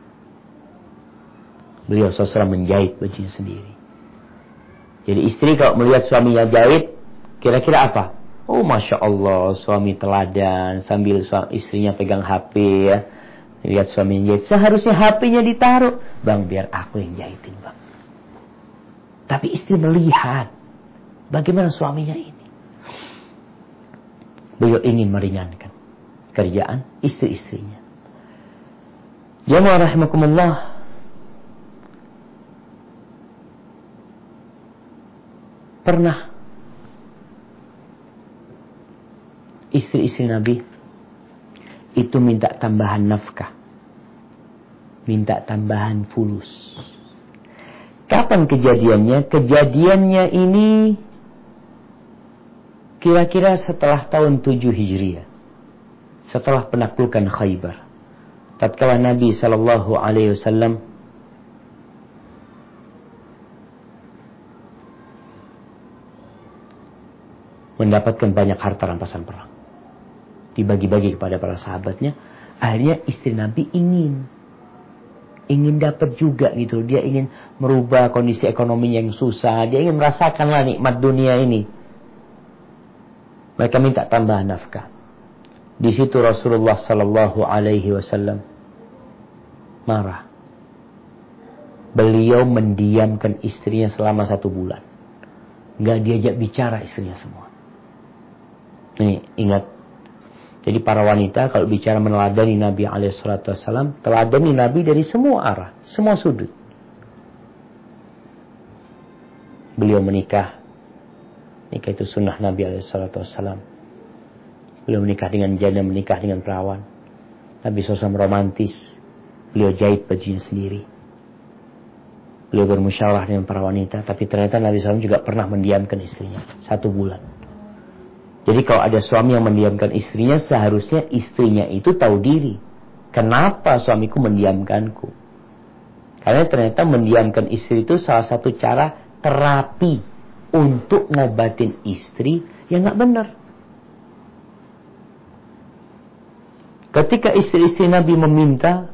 Beliau SAW menjahit bajunya sendiri. Jadi istri kalau melihat suaminya jahit, kira-kira apa? Oh Masya Allah, suami teladan. Sambil istrinya pegang HP ya. Lihat suaminya jahit. Seharusnya HP-nya ditaruh. Bang, biar aku yang jahitin, bang. Tapi istri melihat bagaimana suaminya ini. Beliau ingin meringankan kerjaan istri-istrinya. Jamaah rahimakumullah. Pernah istri-istri Nabi itu minta tambahan nafkah, minta tambahan fulus. Kapan kejadiannya? Kejadiannya ini kira-kira setelah tahun 7 Hijriah, setelah penaklukan Khaybar. Tatkala Nabi SAW mendapatkan banyak harta rampasan perang, dibagi-bagi kepada para sahabatnya. Akhirnya istri Nabi ingin dapat juga gitu. Dia ingin merubah kondisi ekonominya yang susah. Dia ingin merasakanlah nikmat dunia ini. Mereka minta tambahan nafkah. Di situ Rasulullah SAW marah. Beliau mendiamkan istrinya selama 1 bulan. Nggak diajak bicara istrinya semua. Nih, ingat. Jadi para wanita kalau bicara meneladani Nabi SAW, teladani Nabi dari semua arah, semua sudut. Beliau menikah. Nikah itu sunnah Nabi SAW. Beliau menikah dengan janda, menikah dengan perawan. Nabi SAW romantis. Beliau jahit bajunya sendiri. Beliau bermusyawarah dengan para wanita. Tapi ternyata Nabi SAW juga pernah mendiamkan istrinya 1 bulan. Jadi kalau ada suami yang mendiamkan istrinya, seharusnya istrinya itu tahu diri. Kenapa suamiku mendiamkanku? Karena ternyata mendiamkan istri itu salah satu cara terapi untuk ngobatin istri yang gak benar. Ketika istri-istri Nabi meminta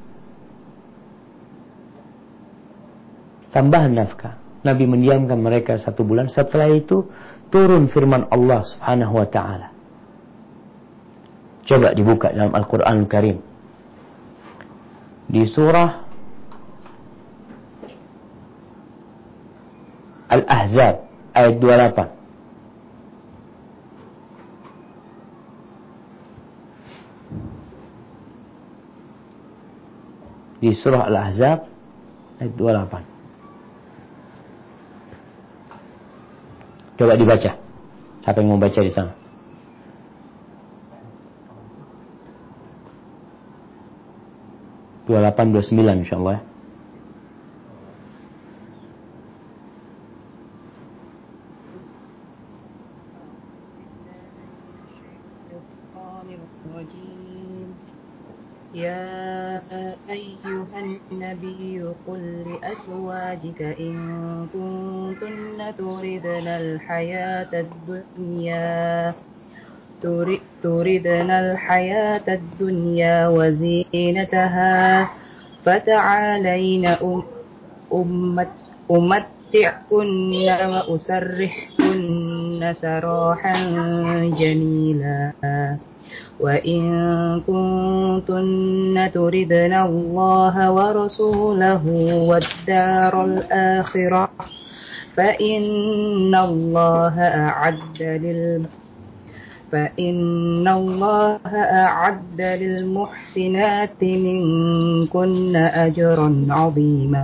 tambahan nafkah, Nabi mendiamkan mereka 1 bulan. Setelah itu turun firman Allah Subhanahu wa ta'ala. Coba dibuka dalam Al-Quran Al-Karim. Di surah Al-Ahzab ayat 28. Di surah Al-Ahzab ayat 28. Coba dibaca. Siapa yang mau baca di sana? (28, 29) insyaallah. يا أيها النبي قل لأزواجك إن كنتن تردن الحياة الدنيا وزينتها فتعالين أمتعكن وأسرحكن سراحا جميلا وإن كنتن تردن الله ورسوله والدار الآخرة فإن الله أعد للمحسنات منكن أجرا عظيما.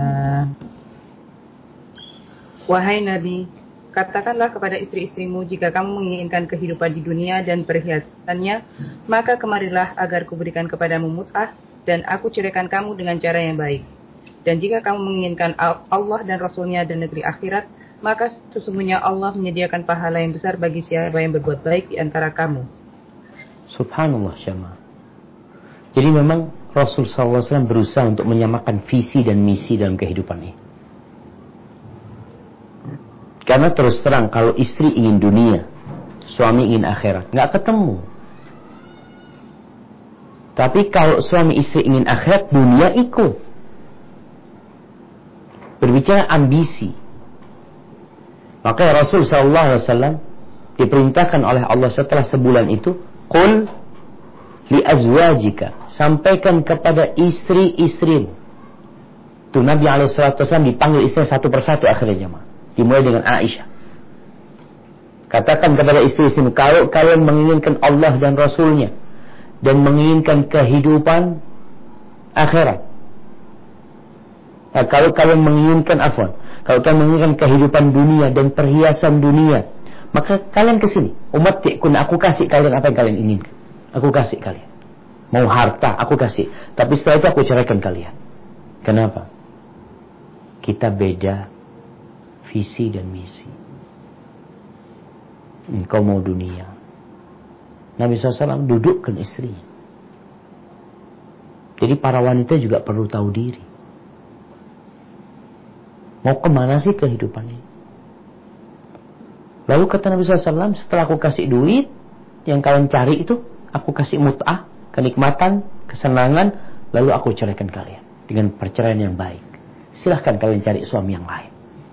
Wahai Nabi, katakanlah kepada istri-istrimu, jika kamu menginginkan kehidupan di dunia dan perhiasannya, maka kemarilah agar kuberikan kepadamu mut'ah dan aku ceraikan kamu dengan cara yang baik. Dan jika kamu menginginkan Allah dan Rasulnya dan negeri akhirat, maka sesungguhnya Allah menyediakan pahala yang besar bagi siapa yang berbuat baik di antara kamu. Subhanallah jamaah. Jadi memang Rasul SAW berusaha untuk menyamakan visi dan misi dalam kehidupan ini. Karena terus terang kalau istri ingin dunia, suami ingin akhirat, nggak ketemu. Tapi kalau suami istri ingin akhirat, dunia ikut. Berbicara ambisi. Maka Rasul SAW diperintahkan oleh Allah setelah sebulan itu, qul li azwajika, sampaikan kepada istri-istri. Itu Nabi SAW dipanggil istri satu persatu akhirnya jemaah. Dimulai dengan Aisyah. Katakan kepada istri-istri, kalau kalian menginginkan Allah dan Rasulnya dan menginginkan kehidupan akhirat, kalau kalian menginginkan kalau kalian menginginkan kehidupan dunia dan perhiasan dunia, maka kalian kesini. Umattikun, aku kasih kalian apa yang kalian inginkan. Aku kasih kalian. Mau harta, aku kasih. Tapi setelah itu aku ceraikan kalian. Kenapa? Kita beda visi dan misi. Engkau mau dunia. Nabi SAW dudukkan istrinya. Jadi para wanita juga perlu tahu diri. Mau kemana sih kehidupan ini? Lalu kata Nabi SAW, setelah aku kasih duit, yang kalian cari itu, aku kasih mut'ah, kenikmatan, kesenangan, lalu aku ceraikan kalian dengan perceraian yang baik. Silahkan kalian cari suami yang lain.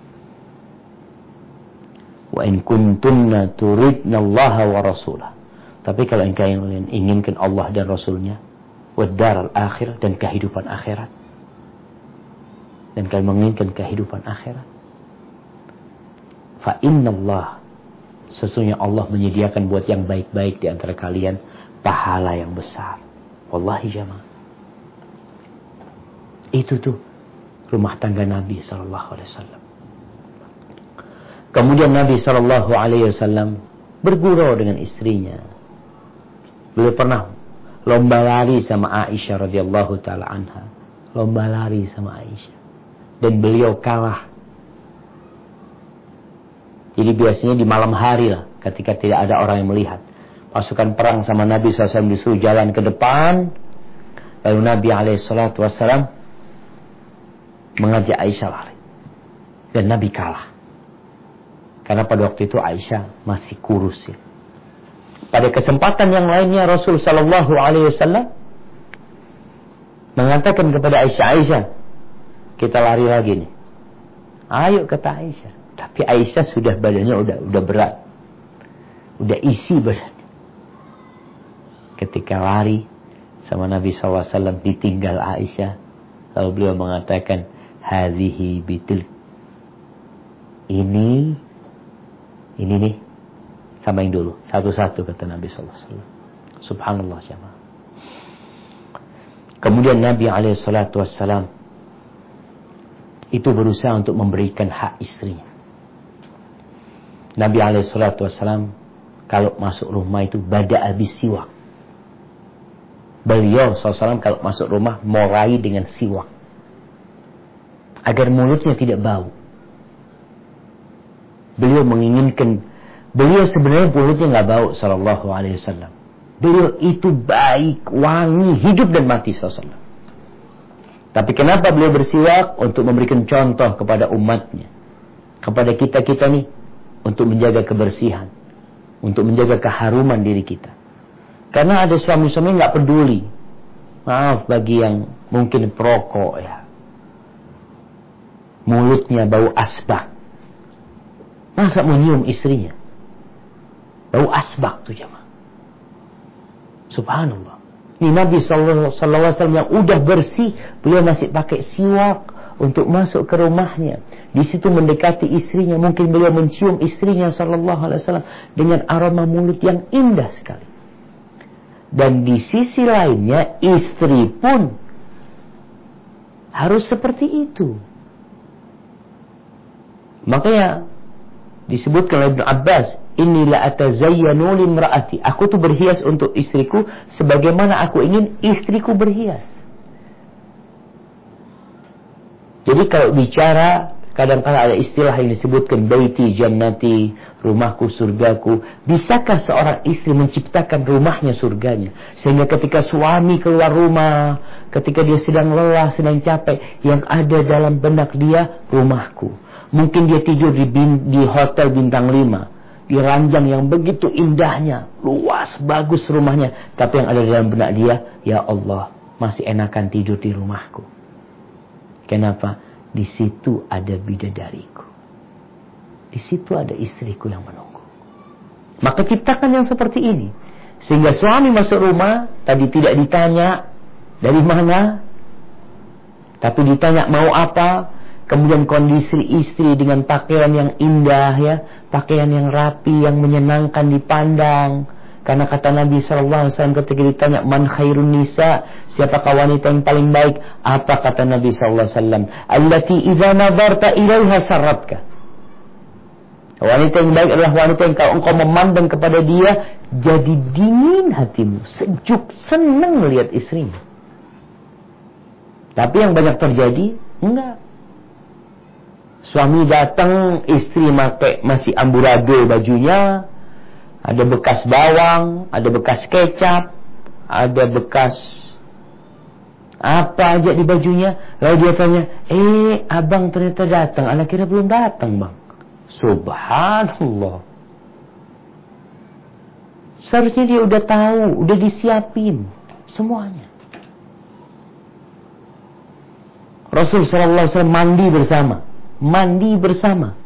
Wa in kuntunna turidna Allah wa rasulah. Tapi kalau kalian inginkan Allah dan Rasulnya, wad daral akhirah, dan kehidupan akhirat, dan kalian menginginkan kehidupan akhirat, fa inna Allah, sesungguhnya Allah menyediakan buat yang baik-baik di antara kalian pahala yang besar. Wallahi jamaah, itu tuh rumah tangga Nabi SAW. Kemudian Nabi SAW bergurau dengan istrinya. Beliau pernah lomba lari sama Aisyah radhiyallahu taala anha. Lomba lari sama Aisyah. Dan beliau kalah. Jadi biasanya di malam hari lah, ketika tidak ada orang yang melihat, pasukan perang sama Nabi SAW disuruh jalan ke depan. Lalu Nabi SAW mengajak Aisyah lari. Dan Nabi kalah. Karena pada waktu itu Aisyah masih kurus ya. Pada kesempatan yang lainnya Rasul SAW mengatakan kepada Aisyah, kita lari lagi nih. Ayo, kata Aisyah. Tapi Aisyah sudah badannya udah berat. Udah isi badannya. Ketika lari sama Nabi SAW ditinggal Aisyah, lalu beliau mengatakan, hadhihi bitil. Ini nih, samain dulu satu-satu, kata Nabi SAW. Subhanallah jemaah. Kemudian Nabi SAW itu berusaha untuk memberikan hak istrinya. Nabi SAW kalau masuk rumah itu bada habis siwak. Beliau SAW kalau masuk rumah mulai dengan siwak, agar mulutnya tidak bau. Beliau sebenarnya mulutnya nggak bau sallallahu alaihi wasallam. Beliau itu baik, wangi, hidup dan mati sallallahu. Tapi kenapa beliau bersiwak? Untuk memberikan contoh kepada umatnya, kepada kita nih, untuk menjaga kebersihan, untuk menjaga keharuman diri kita. Karena ada suami-suami nggak peduli. Maaf bagi yang mungkin perokok ya, mulutnya bau asbak. Masa mau nyium istrinya? Bau asbak tuh jemaah. Subhanallah. Ini Nabi SAW yang udah bersih, beliau masih pakai siwak untuk masuk ke rumahnya. Di situ mendekati istrinya, mungkin beliau mencium istrinya SAW dengan aroma mulut yang indah sekali. Dan di sisi lainnya, istri pun harus seperti itu. Makanya disebutkan oleh Ibnu Abbas, inilah atazayyanu limraati. Aku tuh berhias untuk istriku sebagaimana aku ingin istriku berhias. Jadi kalau bicara Kadang-kadang ada istilah yang disebutkan baiti jannati, rumahku surgaku. Bisakah seorang istri menciptakan rumahnya surganya? Sehingga ketika suami keluar rumah, ketika dia sedang lelah, sedang capek, yang ada dalam benak dia, rumahku. Mungkin dia tidur di hotel bintang 5, di ranjang yang begitu indahnya, luas, bagus rumahnya. Tapi yang ada dalam benak dia, ya Allah, masih enakan tidur di rumahku. Kenapa? Di situ ada bidadariku. Di situ ada istriku yang menunggu. Maka ciptakan yang seperti ini. Sehingga suami masuk rumah, tadi tidak ditanya dari mana, tapi ditanya mau apa. Kemudian kondisi istri dengan pakaian yang indah, ya, pakaian yang rapi, yang menyenangkan dipandang. Karena kata Nabi SAW ketika ditanya man khairun nisa, siapakah wanita yang paling baik? Apa kata Nabi SAW? Allati idza nadarta ilaiha sarratka. Wanita yang baik adalah wanita yang kalau engkau memandang kepada dia, jadi dingin hatimu, sejuk, senang melihat istrinya. Tapi yang banyak terjadi, enggak. Suami datang, istri masih amburadul bajunya, ada bekas bawang, ada bekas kecap, ada bekas apa aja di bajunya. Lalu dia tanya, abang ternyata datang. Anak kira belum datang, bang. Subhanallah. Seharusnya dia udah tahu, udah disiapin semuanya. Rasul SAW mandi bersama.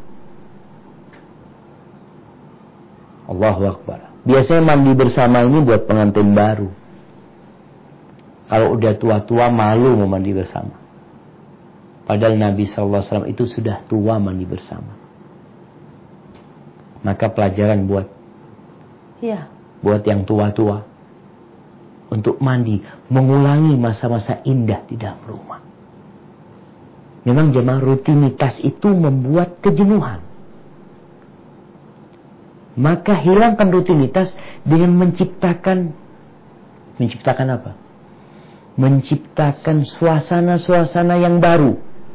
Allahu Akbar. Biasanya mandi bersama ini buat pengantin baru. Kalau udah tua-tua malu mau mandi bersama. Padahal Nabi SAW itu sudah tua mandi bersama. Maka pelajaran buat yang tua-tua untuk mandi, mengulangi masa-masa indah di dalam rumah. Memang jemaah, rutinitas itu membuat kejenuhan. Maka hilangkan rutinitas dengan menciptakan apa? Menciptakan suasana-suasana yang baru.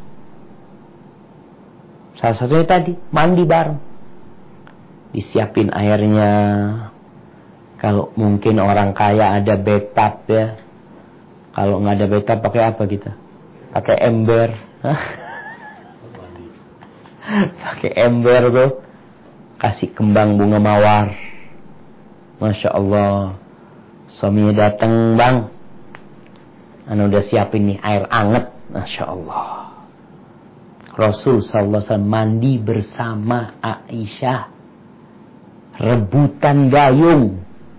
Salah satunya tadi, mandi bareng. Disiapin airnya. Kalau mungkin orang kaya ada bathtub ya. Kalau nggak ada bathtub pakai apa kita? Pakai ember. Pakai ember tuh. Kasih kembang bunga mawar. Masya Allah. Suaminya datang, bang. Anu udah siapin nih air anget. Masya Allah. Rasul SAW mandi bersama Aisyah. Rebutan gayung.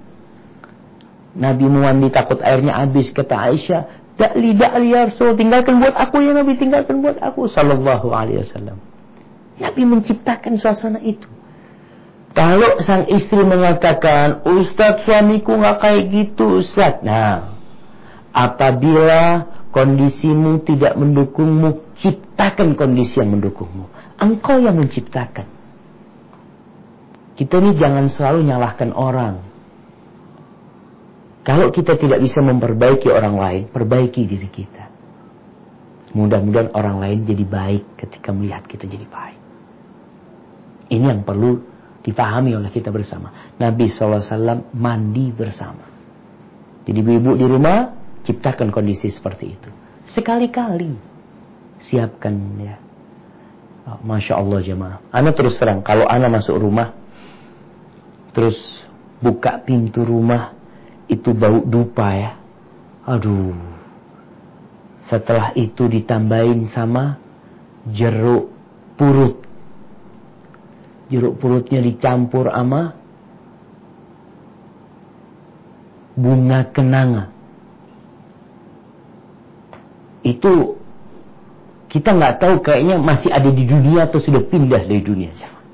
Nabi mandi takut airnya habis. Kata Aisyah, Da'li ya Rasul, tinggalkan buat aku ya Nabi, tinggalkan buat aku. Sallallahu alaihi wasallam. Nabi menciptakan suasana itu. Kalau sang istri mengatakan, Ustaz suamiku gak kayak gitu Ustaz. Nah, apabila kondisimu tidak mendukungmu, ciptakan kondisi yang mendukungmu. Engkau yang menciptakan. Kita ini jangan selalu nyalahkan orang. Kalau kita tidak bisa memperbaiki orang lain, perbaiki diri kita. Mudah-mudahan orang lain jadi baik ketika melihat kita jadi baik. Ini yang perlu dipahami oleh kita bersama. Nabi SAW mandi bersama. Jadi ibu-ibu di rumah, ciptakan kondisi seperti itu. Sekali-kali siapkan ya. Oh, Masya Allah jemaah. Ana terus terang, kalau ana masuk rumah, terus buka pintu rumah, itu bau dupa ya. Aduh. Setelah itu ditambahin sama jeruk purut. Jeruk purutnya dicampur sama bunga kenanga. Itu kita nggak tahu, kayaknya masih ada di dunia atau sudah pindah dari dunia.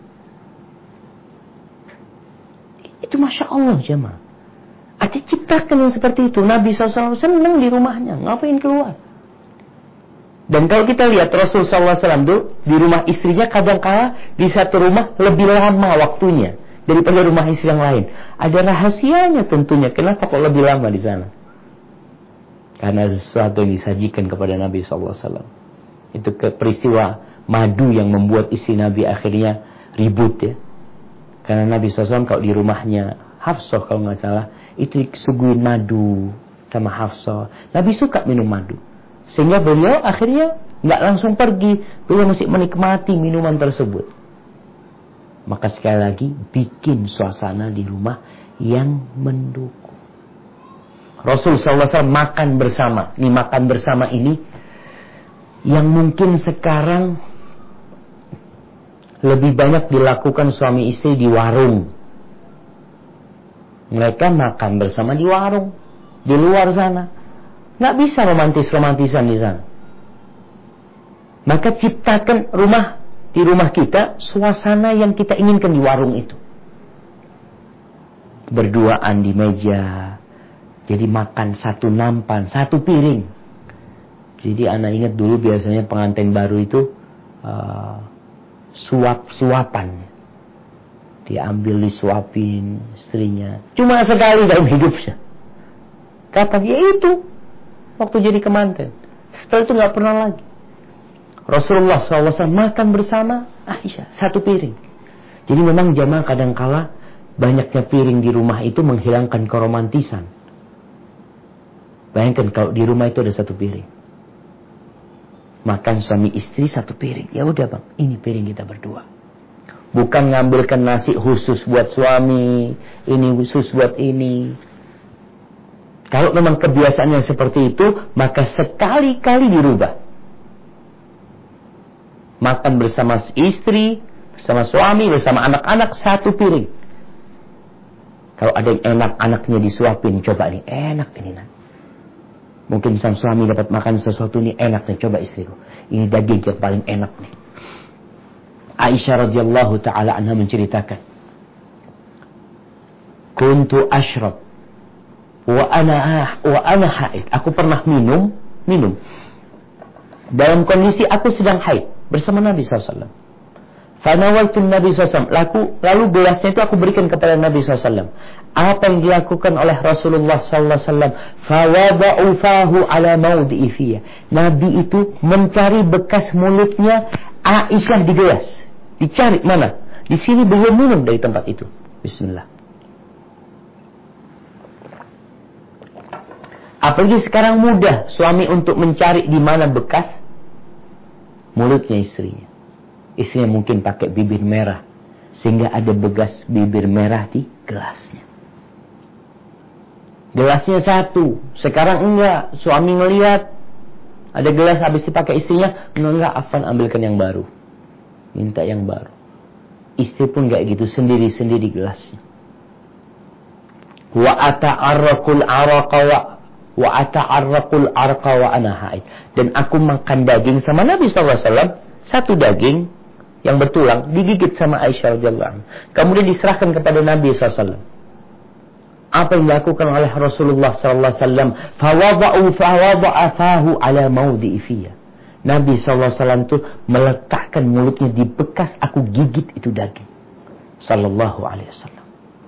Itu Masya Allah jemaah. Ada ciptakan yang seperti itu. Nabi SAW senang di rumahnya, ngapain keluar? Dan kalau kita lihat Rasul SAW itu di rumah istrinya kadang-kala di satu rumah lebih lama waktunya daripada rumah istri yang lain. Ada rahasianya tentunya. Kenapa kok lebih lama di sana? Karena sesuatu yang disajikan kepada Nabi SAW. Itu peristiwa madu yang membuat istri Nabi akhirnya ribut ya. Karena Nabi SAW kalau di rumahnya Hafsah kalau nggak salah, itu disuguhin madu sama Hafsah. Nabi suka minum madu. Sehingga beliau akhirnya nggak langsung pergi, beliau masih menikmati minuman tersebut. Maka sekali lagi bikin suasana di rumah yang mendukung. Rasul SAW makan bersama. Ini makan bersama ini yang mungkin sekarang lebih banyak dilakukan suami istri di warung. Mereka makan bersama di warung, di luar sana. Nggak bisa romantis-romantisan di sana. Maka ciptakan di rumah kita suasana yang kita inginkan di warung itu. Berduaan di meja. Jadi makan satu nampan, satu piring. Jadi anak ingat dulu biasanya pengantin baru itu suap-suapan. Diambil, disuapin istrinya. Cuma sekali dalam hidupnya. Kata dia itu waktu jadi kemanten. Setelah itu gak pernah lagi. Rasulullah SAW makan bersama Aisyah satu piring. Jadi memang jamaah kadangkala banyaknya piring di rumah itu menghilangkan keromantisan. Bayangkan kalau di rumah itu ada satu piring. Makan suami istri satu piring. Ya udah bang, ini piring kita berdua. Bukan ngambilkan nasi khusus buat suami, ini khusus buat ini. Kalau memang kebiasaannya seperti itu, maka sekali-kali dirubah. Makan bersama istri, bersama suami, bersama anak-anak satu piring. Kalau ada yang enak, anaknya disuapin, coba nih, enak ini nak. Mungkin sang suami dapat makan sesuatu ini enak nih, coba istriku. Ini daging yang paling enak nih. Aisyah radhiyallahu taala anha menceritakan, kuntu ashrab wa ana haid. Aku pernah minum dalam kondisi aku sedang haid bersama Nabi SAW. Fanawaltu Nabi SAW. Lalu gelasnya itu aku berikan kepada Nabi SAW. Apa yang dilakukan oleh Rasulullah SAW? Fawada'u fahu ala mawdi'i fiyya. Nabi itu mencari bekas mulutnya Aisyah di gelas. Dicari mana? Di sini beliau minum dari tempat itu. Bismillah. Apalagi sekarang mudah suami untuk mencari di mana bekas mulutnya istrinya. Istrinya mungkin pakai bibir merah, sehingga ada bekas bibir merah di gelasnya. Gelasnya satu, sekarang enggak. Suami ngelihat ada gelas habis dipakai istrinya, enggak, Afan ambilkan yang baru. Minta yang baru. Istri pun enggak gitu, sendiri-sendiri gelasnya. Wa ata'arraqul arqa wa ana haid. Dan aku makan daging sama Nabi SAW, satu daging yang bertulang digigit sama Aisyah radhiyallahu anha. Kemudian diserahkan kepada Nabi SAW. Apa yang dilakukan oleh Rasulullah SAW? Fawada'u fahu ala mawdi'i fiyya. Nabi SAW itu meletakkan mulutnya di bekas aku gigit itu daging. Sallallahu alaihi wasallam.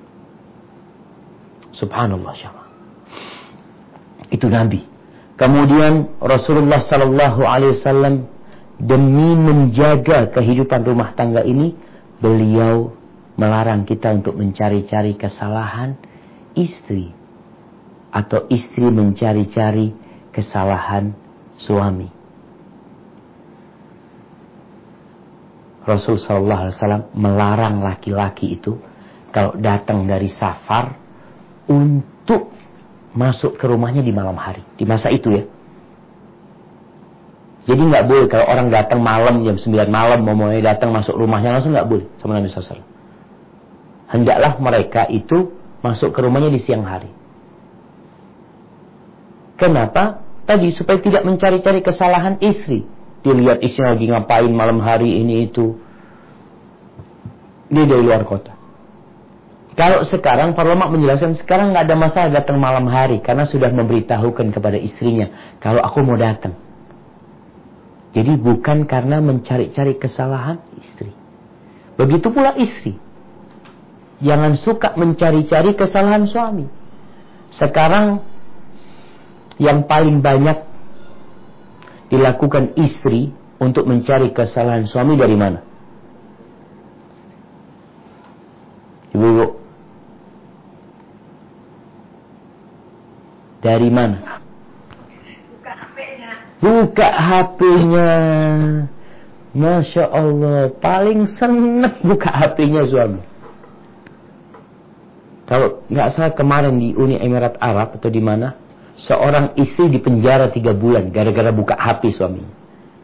Subhanallah syama. Itu Nabi. Kemudian Rasulullah sallallahu alaihi wasallam demi menjaga kehidupan rumah tangga ini, beliau melarang kita untuk mencari-cari kesalahan istri atau istri mencari-cari kesalahan suami. Rasul sallallahu alaihi wasallam melarang laki-laki itu kalau datang dari safar untuk masuk ke rumahnya di malam hari, di masa itu ya. Jadi nggak boleh kalau orang datang malam jam 9 malam mau mulai datang masuk rumahnya langsung, nggak boleh sama Nabi SAW. Hendaklah mereka itu masuk ke rumahnya di siang hari. Kenapa? Tadi supaya tidak mencari-cari kesalahan istri. Dilihat istri lagi ngapain malam hari ini itu. Dia dari luar kota. Kalau sekarang para ulama menjelaskan sekarang nggak ada masalah datang malam hari karena sudah memberitahukan kepada istrinya kalau aku mau datang. Jadi bukan karena mencari-cari kesalahan istri. Begitu pula istri. Jangan suka mencari-cari kesalahan suami. Sekarang yang paling banyak dilakukan istri untuk mencari kesalahan suami dari mana? Ibu-ibu, dari mana? Buka HP-nya. Masya Allah, paling senang buka HP-nya suami. Kalau nggak salah kemarin di Uni Emirat Arab atau di mana, seorang istri dipenjara 3 bulan gara-gara buka HP suaminya.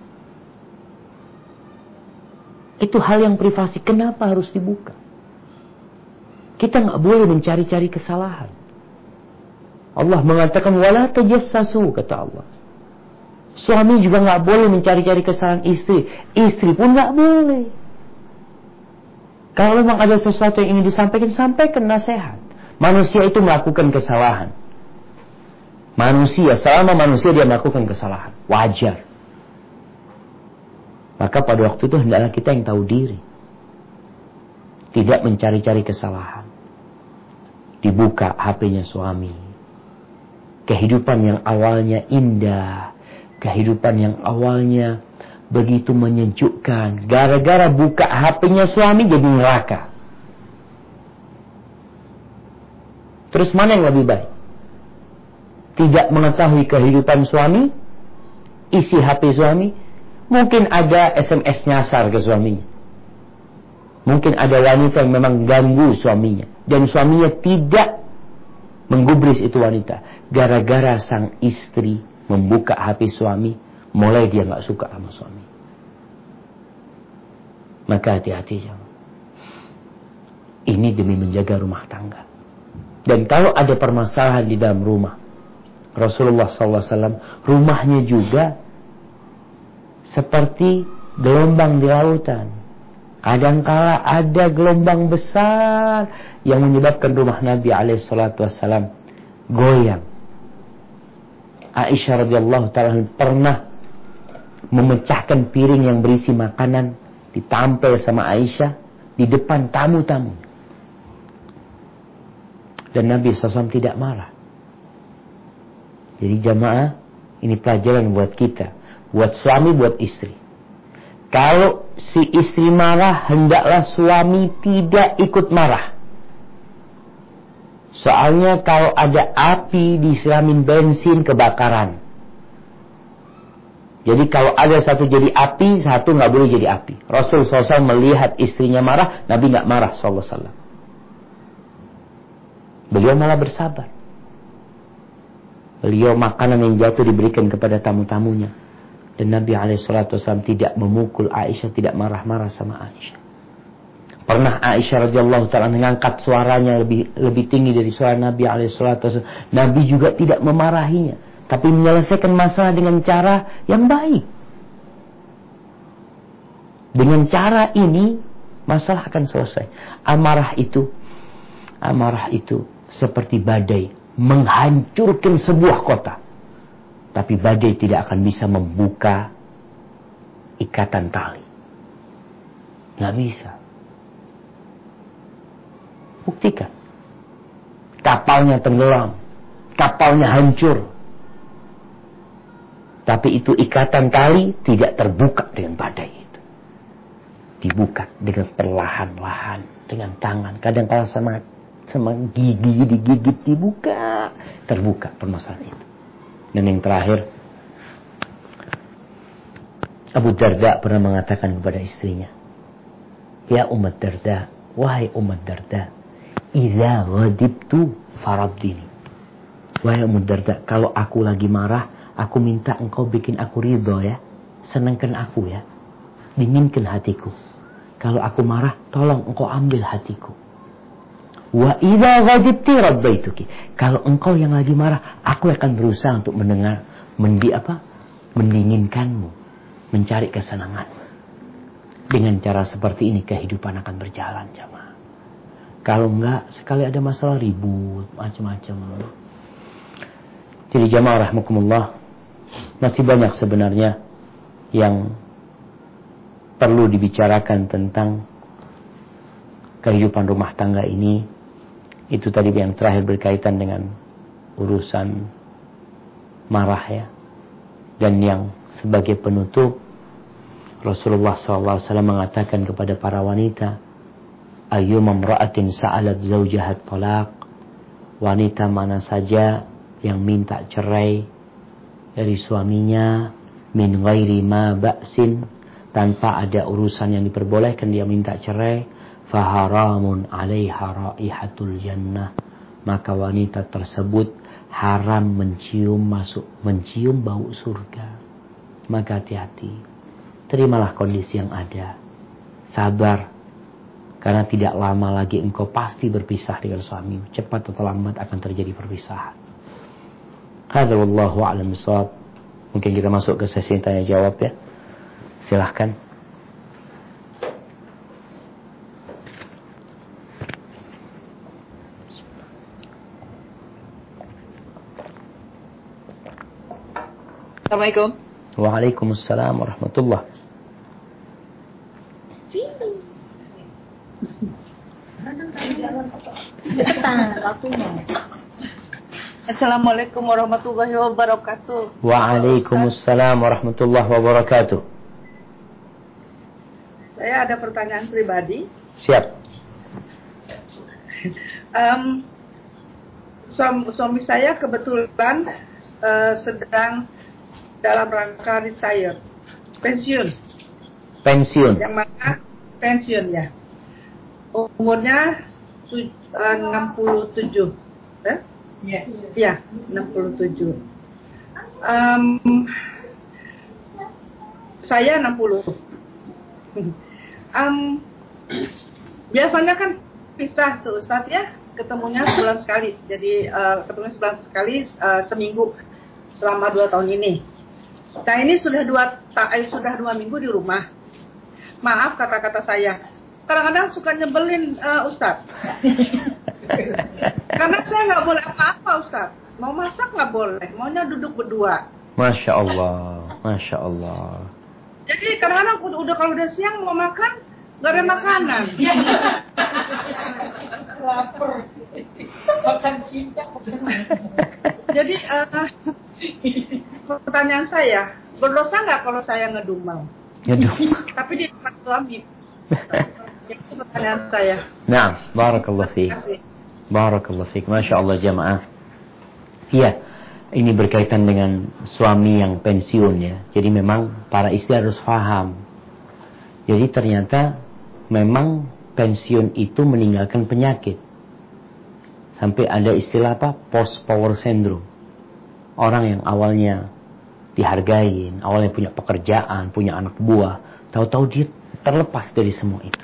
Itu hal yang privasi, kenapa harus dibuka? Kita nggak boleh mencari-cari kesalahan. Allah mengatakan wala tajassasu, kata Allah. Suami juga nggak boleh mencari-cari kesalahan istri. Istri pun nggak boleh. Kalau memang ada sesuatu yang ingin disampaikan, sampaikan nasihat. Manusia itu melakukan kesalahan. Manusia, selama manusia dia melakukan kesalahan, wajar. Maka pada waktu itu hendaklah kita yang tahu diri, tidak mencari-cari kesalahan. Dibuka HP-nya suami. Kehidupan yang awalnya indah, kehidupan yang awalnya begitu menyejukkan, gara-gara buka HP-nya suami jadi neraka. Terus mana yang lebih baik? Tidak mengetahui kehidupan suami, isi HP suami, mungkin ada SMS nyasar ke suaminya. Mungkin ada wanita yang memang ganggu suaminya, dan suaminya tidak menggubris itu wanita. Gara-gara sang istri membuka HP suami, mulai dia gak suka sama suami. Maka hati-hati jangan. Ini demi menjaga rumah tangga. Dan kalau ada permasalahan di dalam rumah, Rasulullah SAW rumahnya juga seperti gelombang di lautan. Kadangkala ada gelombang besar yang menyebabkan rumah Nabi SAW goyang. Aisyah radhiyallahu ta'ala pernah memecahkan piring yang berisi makanan, ditampel sama Aisyah di depan tamu-tamu. Dan Nabi SAW tidak marah. Jadi jamaah, ini pelajaran buat kita, buat suami, buat istri. Kalau si istri marah, hendaklah suami tidak ikut marah. Soalnya kalau ada api disiramin bensin, kebakaran. Jadi kalau ada satu jadi api, satu nggak boleh jadi api. Rasul SAW melihat istrinya marah, Nabi nggak marah SAW. Beliau malah bersabar. Beliau makanan yang jatuh diberikan kepada tamu-tamunya. Dan Nabi SAW tidak memukul Aisyah, tidak marah-marah sama Aisyah. Pernah Aisyah radhiyallahu ta'ala mengangkat suaranya lebih tinggi dari suara Nabi SAW. Nabi juga tidak memarahinya, tapi menyelesaikan masalah dengan cara yang baik. Dengan cara ini masalah akan selesai. Amarah itu seperti badai menghancurkan sebuah kota. Tapi badai tidak akan bisa membuka ikatan tali. Nggak bisa. Buktikan. Kapalnya tenggelam. Kapalnya hancur. Tapi itu ikatan tali tidak terbuka dengan badai itu. Dibuka dengan perlahan-lahan. Dengan tangan. Kadang-kadang sama gigi digigit, dibuka. Terbuka permasalahan itu. Dan yang terakhir, Abu Darda pernah mengatakan kepada istrinya, ya Ummat Darda, wahai Ummat Darda, idza ghadibtu faraddini. Wahai Ummat Darda, kalau aku lagi marah, aku minta engkau bikin aku ridho ya, senangkan aku ya, dinginkan hatiku. Kalau aku marah, tolong engkau ambil hatiku. Wa idza ghadibti raddaituki. Kalau engkau yang lagi marah, aku akan berusaha untuk mendinginkanmu, mencari kesenanganmu. Dengan cara seperti ini kehidupan akan berjalan, jamaah. Kalau enggak, sekali ada masalah ribut, macam-macam. Jadi jamaah rahmakumullah, masih banyak sebenarnya yang perlu dibicarakan tentang kehidupan rumah tangga ini. Itu tadi yang terakhir berkaitan dengan urusan marah ya. Dan yang sebagai penutup, Rasulullah SAW mengatakan kepada para wanita, ayyuma imra'atin sa'alat zawjaha talaq, wanita mana saja yang minta cerai dari suaminya min ghairi ma ba'sin, tanpa ada urusan yang diperbolehkan dia minta cerai, faharamun 'alaiha raihatul jannah, maka wanita tersebut haram mencium bau surga. Maka hati-hati, terimalah kondisi yang ada, sabar, karena tidak lama lagi engkau pasti berpisah dengan suami. Cepat atau lambat akan terjadi perpisahan. Hadza wallahu a'lam bishawab. Mungkin kita masuk ke sesi tanya jawab ya. Silahkan. Assalamualaikum. Waalaikumsalam warahmatullah. Assalamualaikum warahmatullahi wabarakatuh. Waalaikumsalam warahmatullahi wabarakatuh. Saya ada pertanyaan pribadi. Siap. Suami saya kebetulan sedang dalam rangka retire, pensiun. Yang mana pensiun ya. Umurnya 67. Ya, 67. Saya 60. Biasanya kan pisah tuh Ustadz ya, ketemunya sebulan sekali. Jadi ketemunya sebulan sekali, seminggu selama 2 tahun ini. Nah ini sudah 2 minggu di rumah. Maaf kata-kata saya, kadang-kadang suka nyebelin Ustadz. Karena saya nggak boleh apa-apa Ustadz. Mau masak nggak boleh, maunya duduk berdua. Masya Allah, Masya Allah. Jadi kadang-kadang kalau udah siang mau makan, nggak ada makanan. Lapar. Makan cinta. Jadi pertanyaan saya, berdosa nggak kalau saya ngedumel? Tapi di tempat suami. Itu pertanyaan saya. Nah, barakallahu fiik. Barakallahu fiik. Masya Allah jamaah. Iya, ini berkaitan dengan suami yang pensiun ya. Jadi memang para istri harus paham. Jadi ternyata memang pensiun itu meninggalkan penyakit. Sampai ada istilah apa? Post power syndrome. Orang yang awalnya dihargain, awalnya punya pekerjaan, punya anak buah, tahu-tahu dia terlepas dari semua itu.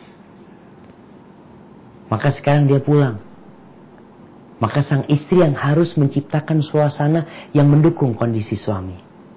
Maka sekarang dia pulang. Maka sang istri yang harus menciptakan suasana yang mendukung kondisi suami.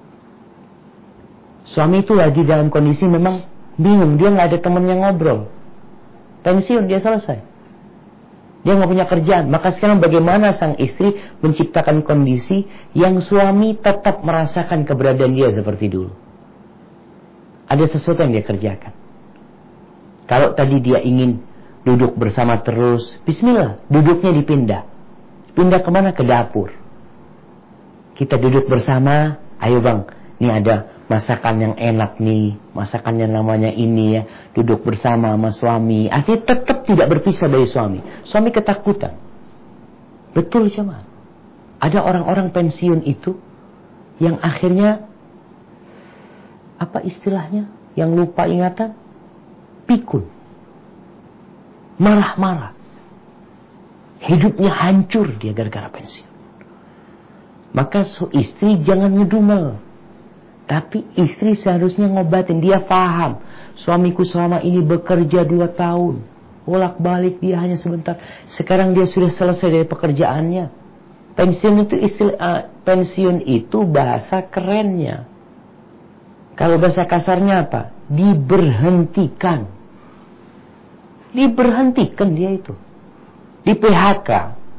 Suami itu lagi dalam kondisi memang bingung, dia nggak ada temennya ngobrol. Pensiun, dia selesai. Dia nggak punya kerjaan. Maka sekarang bagaimana sang istri menciptakan kondisi yang suami tetap merasakan keberadaan dia seperti dulu. Ada sesuatu yang dia kerjakan. Kalau tadi dia ingin duduk bersama terus, bismillah, duduknya dipindah. Pindah kemana? Ke dapur. Kita duduk bersama, ayo bang, ini ada masakan yang enak nih, masakan yang namanya ini ya, duduk bersama sama suami. Artinya tetap tidak berpisah dari suami. Suami ketakutan. Betul cuma. Ada orang-orang pensiun itu yang akhirnya apa istilahnya? Yang lupa ingatan, pikun, marah-marah, hidupnya hancur dia gara-gara pensiun. Maka istri jangan ngedumel. Tapi istri seharusnya ngobatin. Dia paham, suamiku selama ini bekerja 2 tahun, bolak-balik dia hanya sebentar. Sekarang dia sudah selesai dari pekerjaannya. Pensiun itu bahasa kerennya. Kalau bahasa kasarnya apa? Diberhentikan. Diberhentikan dia itu. Di PHK.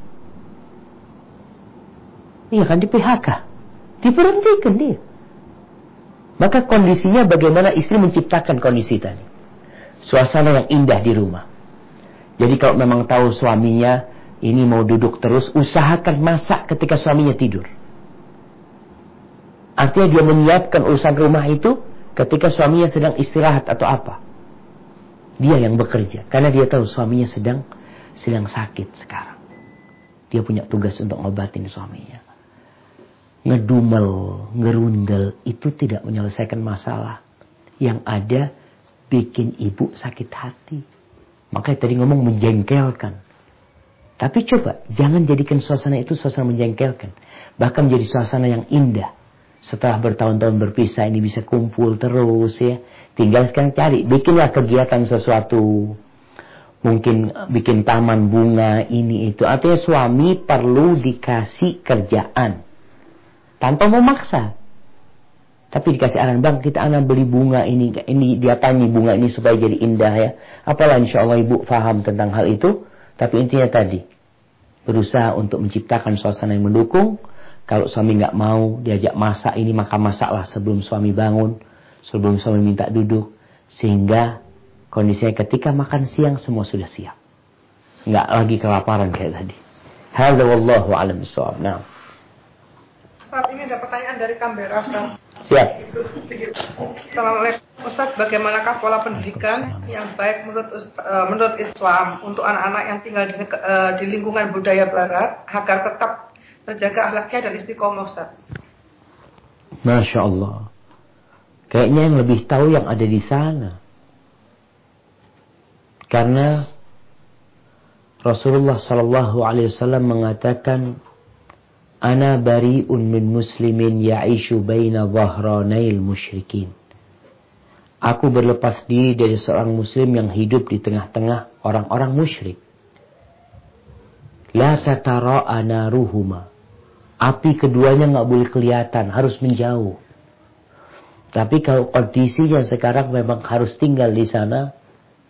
Iya kan, di PHK. Diberhentikan dia. Maka kondisinya bagaimana istri menciptakan kondisi tadi. Suasana yang indah di rumah. Jadi kalau memang tahu suaminya ini mau duduk terus, usahakan masak ketika suaminya tidur. Artinya dia menyiapkan urusan rumah itu ketika suaminya sedang istirahat atau apa, dia yang bekerja karena dia tahu suaminya sedang sakit sekarang. Dia punya tugas untuk ngobatin suaminya. Ngedumel, ngerundel itu tidak menyelesaikan masalah. Yang ada bikin ibu sakit hati. Makanya tadi ngomong menjengkelkan. Tapi coba jangan jadikan suasana itu suasana menjengkelkan. Bahkan menjadi suasana yang indah. Setelah bertahun-tahun berpisah ini bisa kumpul terus ya. Tinggal sekarang cari, bikinlah kegiatan sesuatu. Mungkin bikin taman bunga ini itu. Artinya suami perlu dikasih kerjaan. Tanpa memaksa. Tapi dikasih arahan, bang kita anak beli bunga ini dia tanya bunga ini supaya jadi indah ya. Apalah insya Allah ibu faham tentang hal itu. Tapi intinya tadi, berusaha untuk menciptakan suasana yang mendukung. Kalau suami nggak mau diajak masak ini, maka masaklah sebelum suami bangun, sebelum suami minta duduk, sehingga kondisinya ketika makan siang semua sudah siap, nggak lagi kelaparan kayak tadi. Hadza wallahu a'lam bishawab. Nah. Saat ini ada pertanyaan dari Canberra, Ustaz. Siap. Assalamualaikum Ustaz, bagaimanakah pola pendidikan yang baik menurut Islam untuk anak-anak yang tinggal di lingkungan budaya Barat agar tetap terjaga akhlaknya dan istiqomah, Ustaz? Masya Allah. Kayaknya yang lebih tahu yang ada di sana. Karena Rasulullah Sallallahu Alaihi Wasallam mengatakan, Ana bari'un min muslimin ya'ishu baina dhahranail musyrikin. Aku berlepas diri dari seorang muslim yang hidup di tengah-tengah orang-orang musyrik. La tatara'a naruhuma. Api keduanya nggak boleh kelihatan, harus menjauh. Tapi kalau kondisinya sekarang memang harus tinggal di sana,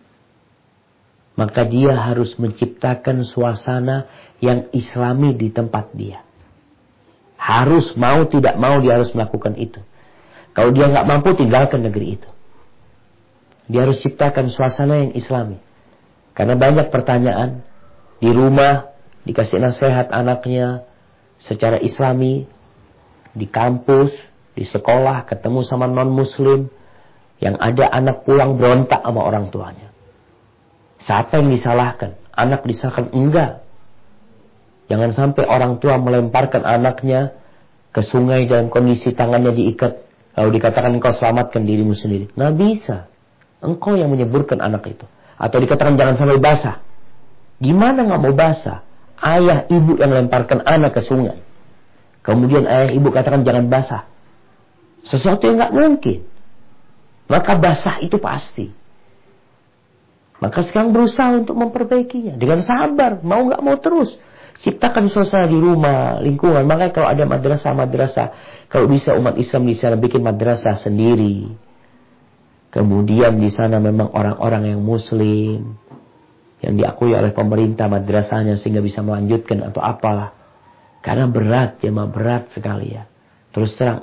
maka dia harus menciptakan suasana yang islami di tempat dia. Harus mau tidak mau dia harus melakukan itu. Kalau dia nggak mampu, tinggalkan negeri itu. Dia harus ciptakan suasana yang islami. Karena banyak pertanyaan di rumah, dikasih nasihat anaknya secara islami, di kampus, di sekolah, ketemu sama non-muslim, yang ada anak pulang berontak sama orang tuanya. Siapa yang disalahkan? Anak disalahkan? Enggak. Jangan sampai orang tua melemparkan anaknya ke sungai dalam kondisi tangannya diikat. Lalu dikatakan engkau selamatkan dirimu sendiri. Nggak bisa. Engkau yang menyeburkan anak itu. Atau dikatakan jangan sampai basah. Gimana nggak mau basah? Ayah ibu yang lemparkan anak ke sungai. Kemudian ayah ibu katakan jangan basah. Sesuatu yang nggak mungkin. Maka basah itu pasti. Maka sekarang berusaha untuk memperbaikinya. Dengan sabar. Mau nggak mau terus. Ciptakan suasana di rumah, lingkungan. Makanya kalau ada madrasah, kalau bisa umat Islam di sana bikin madrasah sendiri. Kemudian di sana memang orang-orang yang muslim, yang diakui oleh pemerintah madrasahnya sehingga bisa melanjutkan atau apalah. Karena berat, jemaah berat sekali ya. Terus terang,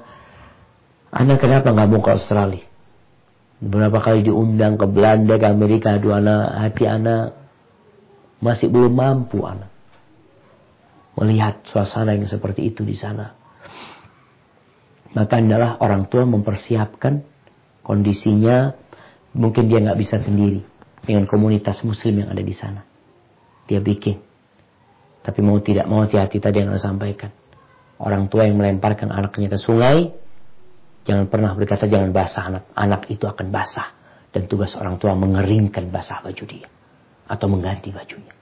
Ana kenapa nggak mau ke Australia? Beberapa kali diundang ke Belanda, ke Amerika, hati Ana masih belum mampu Ana melihat suasana yang seperti itu di sana. Maka adalah orang tua mempersiapkan kondisinya. Mungkin dia nggak bisa sendiri dengan komunitas muslim yang ada di sana. Dia bikin. Tapi mau tidak mau hati-hati tadi yang Anda sampaikan. Orang tua yang melemparkan anaknya ke sungai, jangan pernah berkata jangan basah anak. Anak itu akan basah. Dan tugas orang tua mengeringkan basah baju dia. Atau mengganti bajunya.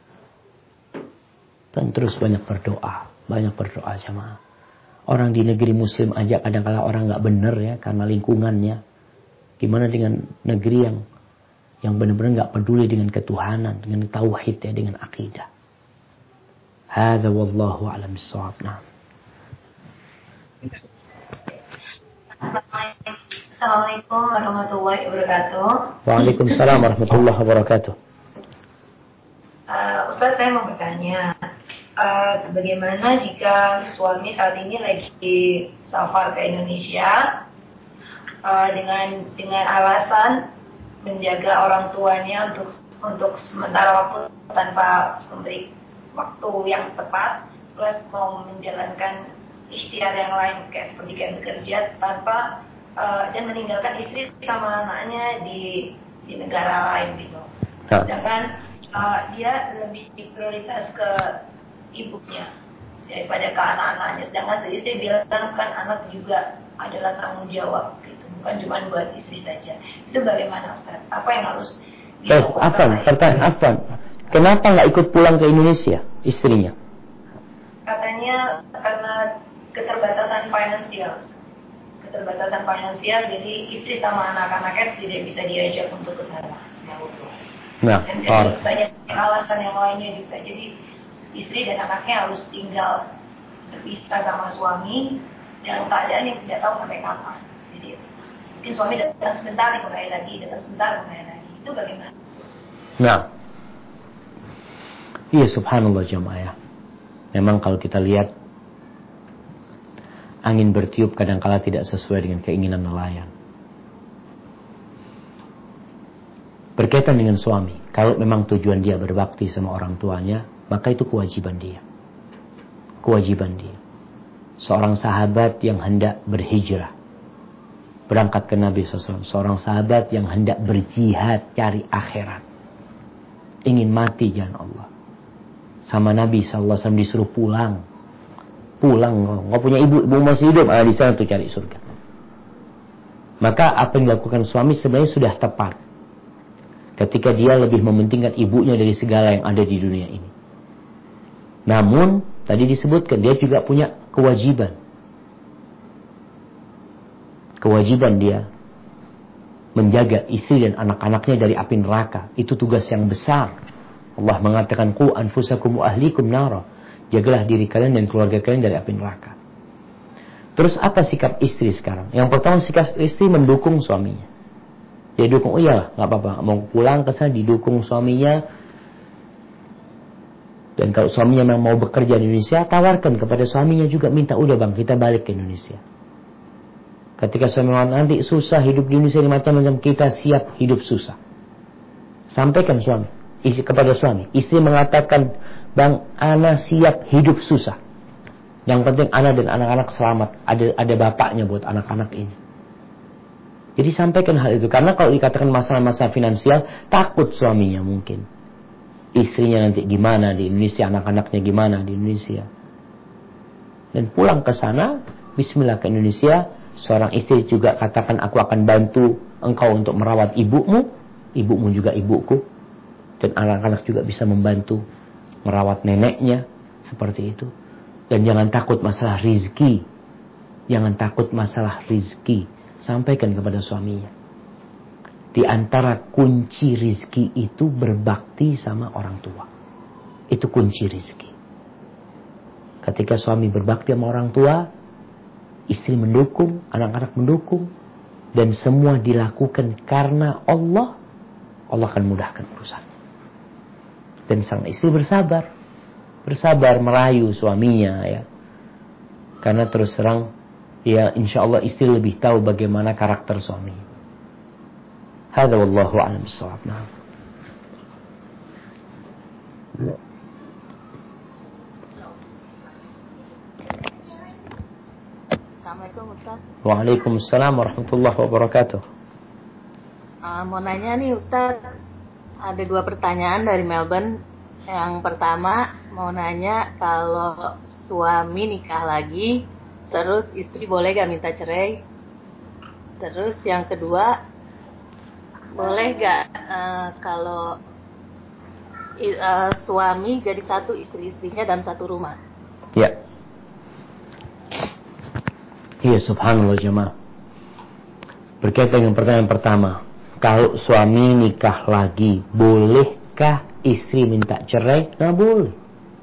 Dan terus banyak berdoa jamaah. Orang di negeri muslim aja kadang-kadang orang nggak benar ya karena lingkungannya. Gimana dengan negeri yang benar-benar nggak peduli dengan ketuhanan, dengan tauhid ya, dengan akidah. Hadza wallahu a'lam bissawab. Assalamualaikum warahmatullahi wabarakatuh. Waalaikumsalam warahmatullahi wabarakatuh. Ustaz, saya mau bertanya, bagaimana jika suami saat ini lagi safar ke Indonesia dengan alasan menjaga orang tuanya untuk sementara waktu tanpa memberi waktu yang tepat, plus mau menjalankan ikhtiar yang lain seperti bekerja tanpa dan meninggalkan istri sama anaknya di negara lain gitu. Sedangkan dia lebih prioritas ke ibunya daripada ke anak-anaknya. Sedangkan istri bilang kan anak juga adalah tanggung jawab gitu, bukan cuma buat istri saja. Itu bagaimana Ustaz? Apa yang harus dilakukan? Afwan. Kenapa nggak ikut pulang ke Indonesia istrinya? Katanya karena keterbatasan finansial, jadi istri sama anak-anaknya tidak bisa diajak untuk ke sana. Nah, dan banyak alasan yang lainnya juga. Jadi istri dan anaknya harus tinggal berpisah sama suami dalam keadaan yang tidak tahu sampai kapan. Jadi mungkin suami datang sebentar kembali lagi, datang sebentar kembali lagi. Itu bagaimana? Nah, iya subhanallah jemaah. Memang kalau kita lihat angin bertiup kadangkala tidak sesuai dengan keinginan nelayan. Berkaitan dengan suami, kalau memang tujuan dia berbakti sama orang tuanya, maka itu kewajiban dia. Kewajiban dia. Seorang sahabat yang hendak berhijrah, berangkat ke Nabi SAW. Seorang sahabat yang hendak berjihad, cari akhirat, ingin mati jalan Allah. Sama Nabi SAW disuruh pulang. Pulang, nggak punya ibu masih hidup, di sana tuh cari surga. Maka apa yang dilakukan suami sebenarnya sudah tepat. Ketika dia lebih mementingkan ibunya dari segala yang ada di dunia ini. Namun, tadi disebutkan dia juga punya kewajiban. Kewajiban dia menjaga istri dan anak-anaknya dari api neraka. Itu tugas yang besar. Allah mengatakan, qu anfusakum wa ahlikum nara. Jagalah diri kalian dan keluarga kalian dari api neraka. Terus apa sikap istri sekarang? Yang pertama, sikap istri mendukung suaminya. Dia dukung, oh iyalah, gak apa-apa. Mau pulang ke sana, didukung suaminya. Dan kalau suaminya memang mau bekerja di Indonesia, tawarkan kepada suaminya juga, minta, udah bang, kita balik ke Indonesia. Ketika suami nanti susah hidup di Indonesia, macam-macam, kita siap hidup susah. Sampaikan suami, kepada suami. Istri mengatakan, bang, ana siap hidup susah. Yang penting ana dan anak-anak selamat. Ada bapaknya buat anak-anak ini. Jadi sampaikan hal itu. Karena kalau dikatakan masalah-masalah finansial, takut suaminya mungkin. Istrinya nanti gimana di Indonesia, anak-anaknya gimana di Indonesia. Dan pulang ke sana, bismillah ke Indonesia. Seorang istri juga katakan, aku akan bantu engkau untuk merawat ibumu. Ibumu juga ibuku. Dan anak-anak juga bisa membantu merawat neneknya. Seperti itu. Dan jangan takut masalah rizki. Jangan takut masalah rizki. Sampaikan kepada suaminya. Di antara kunci rizki itu berbakti sama orang tua. Itu kunci rizki. Ketika suami berbakti sama orang tua, istri mendukung, anak-anak mendukung, dan semua dilakukan karena Allah, Allah akan mudahkan urusan. Dan sang istri bersabar merayu suaminya, ya. Karena terus terang, ya insya Allah istri lebih tahu bagaimana karakter suami. Hadza wallahu a'lam bissawab. Assalamualaikum Ustaz. Waalaikumsalam warahmatullahi wabarakatuh. Mau nanya nih Ustaz, ada 2 pertanyaan dari Melbourne. Yang pertama mau nanya, kalau suami nikah lagi, terus istri boleh gak minta cerai? Terus yang kedua, boleh gak kalau suami jadi satu, istri-istrinya dalam satu rumah? Ya. Iya subhanallah jemaah. Berkaitan dengan pertanyaan pertama, kalau suami nikah lagi, bolehkah istri minta cerai? Nggak boleh.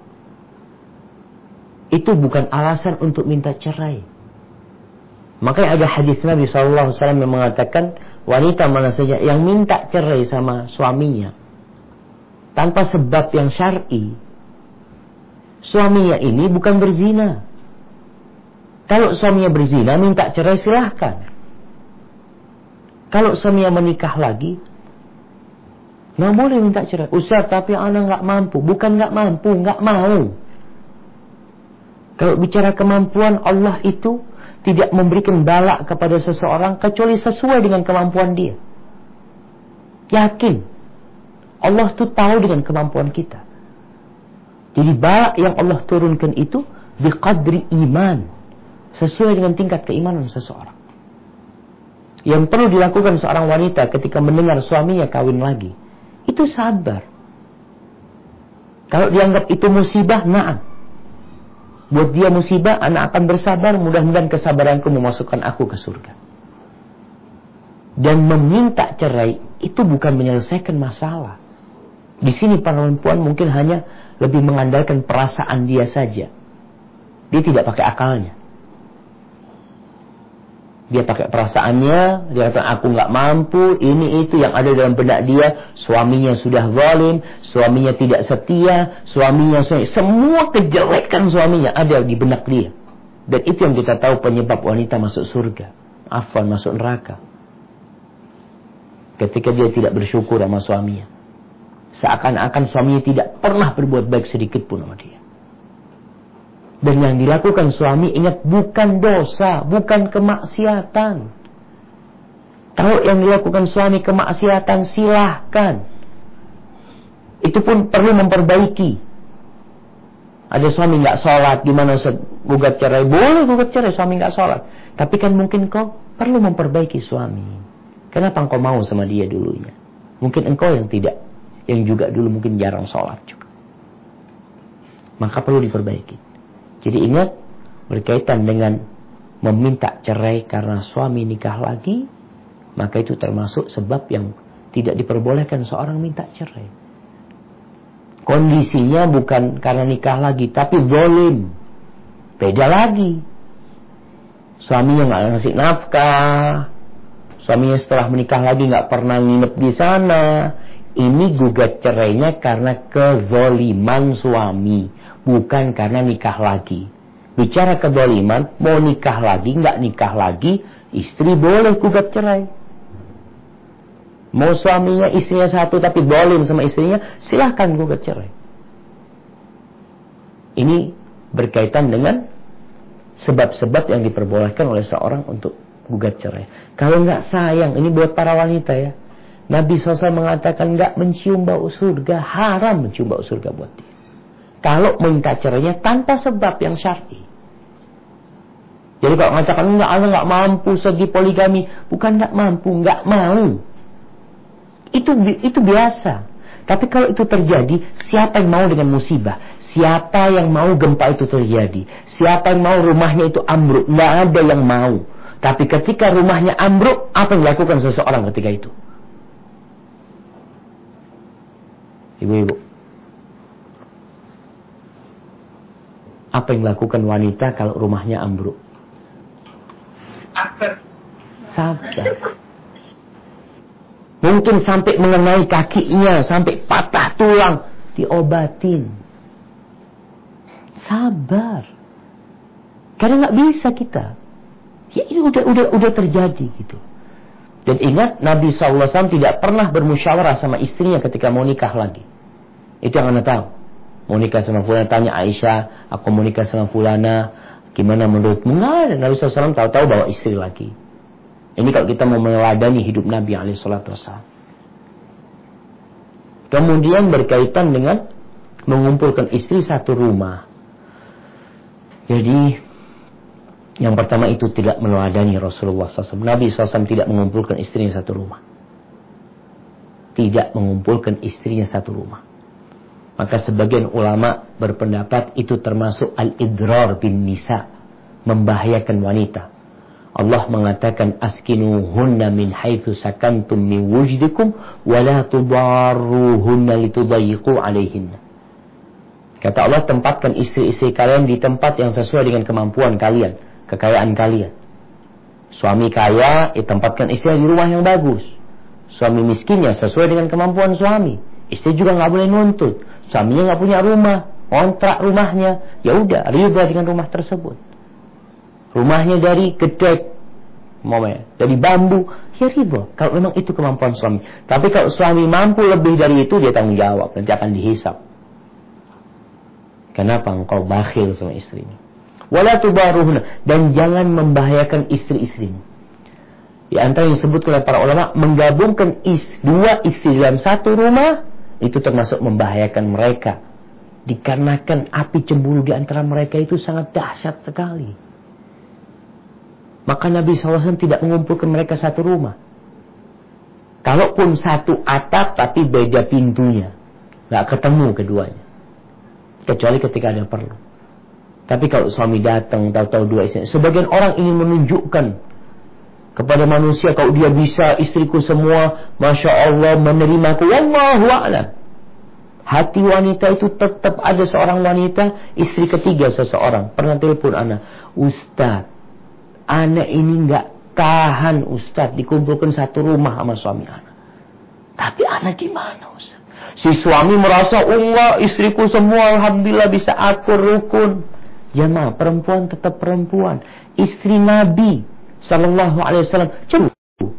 Itu bukan alasan untuk minta cerai. Makanya ada hadis Nabi SAW yang mengatakan, wanita mana saja yang minta cerai sama suaminya tanpa sebab yang syar'i, suaminya ini bukan berzina. Kalau suaminya berzina, minta cerai silahkan. Kalau suaminya menikah lagi, nggak boleh minta cerai. Ustaz, tapi anak nggak mampu. Bukan nggak mampu, nggak mau. Kalau bicara kemampuan, Allah itu tidak memberikan bala kepada seseorang kecuali sesuai dengan kemampuan dia. Yakin Allah tuh tahu dengan kemampuan kita. Jadi bala yang Allah turunkan itu biqadri iman, sesuai dengan tingkat keimanan seseorang. Yang perlu dilakukan seorang wanita ketika mendengar suaminya kawin lagi, itu sabar. Kalau dianggap itu musibah, na'am. Buat dia musibah, anak akan bersabar, mudah-mudahan kesabaranku memasukkan aku ke surga. Dan meminta cerai itu bukan menyelesaikan masalah. Di sini perempuan mungkin hanya lebih mengandalkan perasaan dia saja. Dia tidak pakai akalnya. Dia pakai perasaannya, dia kata aku nggak mampu, ini itu yang ada dalam benak dia. Suaminya sudah zalim, suaminya tidak setia, suaminya semua kejelekan suaminya ada di benak dia. Dan itu yang kita tahu penyebab wanita masuk surga, afwan masuk neraka. Ketika dia tidak bersyukur sama suaminya, seakan-akan suaminya tidak pernah berbuat baik sedikit pun sama dia. Dan yang dilakukan suami, ingat, bukan dosa, bukan kemaksiatan. Kalau yang dilakukan suami kemaksiatan, silahkan. Itu pun perlu memperbaiki. Ada suami nggak sholat, gimana gugat cerai? Boleh gugat cerai, suami nggak sholat. Tapi kan mungkin kau perlu memperbaiki suami. Kenapa engkau mau sama dia dulunya? Mungkin engkau yang tidak, yang juga dulu mungkin jarang sholat juga. Maka perlu diperbaiki. Jadi ingat, berkaitan dengan meminta cerai karena suami nikah lagi, maka itu termasuk sebab yang tidak diperbolehkan seorang minta cerai. Kondisinya bukan karena nikah lagi, tapi zalim. Beda lagi. Suaminya nggak ngasih nafkah, suaminya setelah menikah lagi nggak pernah nginep di sana. Ini gugat cerainya karena kezaliman suami, bukan karena nikah lagi. Bicara kezaliman, mau nikah lagi, nggak nikah lagi, istri boleh gugat cerai. Mau suaminya istrinya satu tapi zalim sama istrinya, silahkan gugat cerai. Ini berkaitan dengan sebab-sebab yang diperbolehkan oleh seorang untuk gugat cerai. Kalau nggak sayang, ini buat para wanita ya. Nabi SAW mengatakan nggak mencium bau surga, haram mencium bau surga buat dia. Kalau minta cerainya tanpa sebab yang syar'i. Jadi kalau mengatakan enggak, Allah nggak mampu segi poligami, bukan nggak mampu, nggak mau. Itu biasa. Tapi kalau itu terjadi, siapa yang mau dengan musibah? Siapa yang mau gempa itu terjadi? Siapa yang mau rumahnya itu ambruk? Nggak ada yang mau. Tapi ketika rumahnya ambruk, apa yang dilakukan seseorang ketika itu? Ibu-ibu, apa yang dilakukan wanita kalau rumahnya ambruk? Sabar. Mungkin sampai mengenai kakinya, sampai patah tulang, diobatin. Sabar. Karena nggak bisa kita. Ya ini udah terjadi gitu. Dan ingat, Nabi SAW tidak pernah bermusyawarah sama istrinya ketika mau nikah lagi. Itu yang Anda tahu. Mau nikah sama fulana, tanya Aisyah, aku mau nikah sama fulana, gimana menurutmu? Nggak ada. Nabi SAW tahu-tahu bawa istri lagi. Ini kalau kita mau meneladani hidup Nabi SAW. Kemudian berkaitan dengan mengumpulkan istri satu rumah. Jadi yang pertama itu tidak meneladani Rasulullah SAW. Nabi SAW tidak mengumpulkan istrinya satu rumah. Tidak mengumpulkan istrinya satu rumah. Maka sebagian ulama berpendapat itu termasuk al-idrar bin nisa, membahayakan wanita. Allah mengatakan askinuhunna min haitsu sakantum min wujdikum wa la tudarruhunna litudayyiqu alaihinna. Kata Allah, tempatkan istri-istri kalian di tempat yang sesuai dengan kemampuan kalian, kekayaan kalian. Suami kaya, tempatkan istri di rumah yang bagus. Suami miskinnya sesuai dengan kemampuan suami. Istri juga nggak boleh nuntut. Suaminya nggak punya rumah, kontrak rumahnya, ya udah riba dengan rumah tersebut. Rumahnya dari gedek, dari bambu, ya riba. Kalau memang itu kemampuan suami. Tapi kalau suami mampu lebih dari itu, dia tanggung jawab, nanti akan dihisap. Kenapa engkau bakhil sama istrinya? wala tudaruhunna, dan jangan membahayakan istri-istrimu. Di antara yang disebut oleh para ulama, menggabungkan dua istri dalam satu rumah itu termasuk membahayakan mereka. Dikarenakan api cemburu di antara mereka itu sangat dahsyat sekali. Maka Nabi SAW tidak mengumpulkan mereka satu rumah. Kalaupun satu atap tapi beda pintunya, nggak ketemu keduanya. Kecuali ketika ada perlu. Tapi kalau suami datang, tahu-tahu dua istri, sebagian orang ingin menunjukkan kepada manusia kalau dia bisa, istriku semua, masya Allah, menerimaku. Wallahu a'lam. Hati wanita itu tetap ada seorang wanita, istri ketiga seseorang. Pernah telepon anak, Ustaz, anak ini nggak tahan Ustaz, dikumpulkan satu rumah sama suami anak. Tapi anak gimana Ustaz? Si suami merasa, Allah, istriku semua, alhamdulillah bisa akur, rukun. Jamaah, perempuan tetap perempuan. Istri Nabi Sallallahu Alaihi Wasallam cemburu.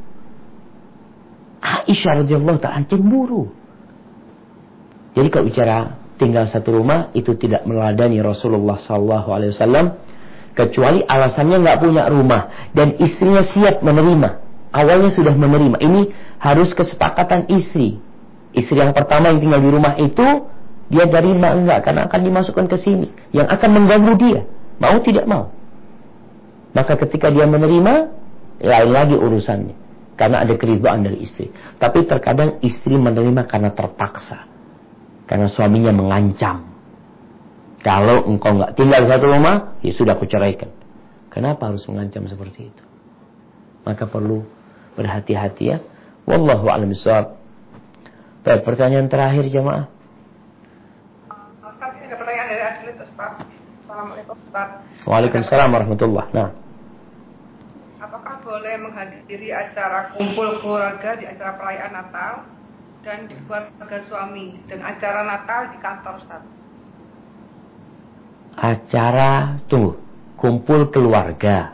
Aisyah radhiyallahu ta'ala cemburu. Jadi kalau bicara tinggal satu rumah, itu tidak meladani Rasulullah Sallallahu Alaihi Wasallam, kecuali alasannya nggak punya rumah dan istrinya siap menerima. Awalnya sudah menerima. Ini harus kesepakatan istri. Istri yang pertama yang tinggal di rumah itu dia terima enggak, karena akan dimasukkan ke sini yang akan mengganggu dia. Mau tidak mau. Maka ketika dia menerima, lain lagi urusannya. Karena ada keridhaan dari istri. Tapi terkadang istri menerima karena terpaksa. Karena suaminya mengancam. Kalau engkau nggak tinggal di satu rumah, ya sudah aku ceraikan. Kenapa harus mengancam seperti itu? Maka perlu berhati-hati ya. Wallahu a'lam bishawab. Baik, pertanyaan terakhir jamaah. Ustaz, ini ada pertanyaan dari Adil Ustaz. Assalamualaikum Ustaz. Waalaikumsalam warahmatullah. Nah, apakah boleh menghadiri acara kumpul keluarga di acara perayaan Natal dan di keluarga suami dan acara Natal di kantor Ustaz? Acara kumpul keluarga.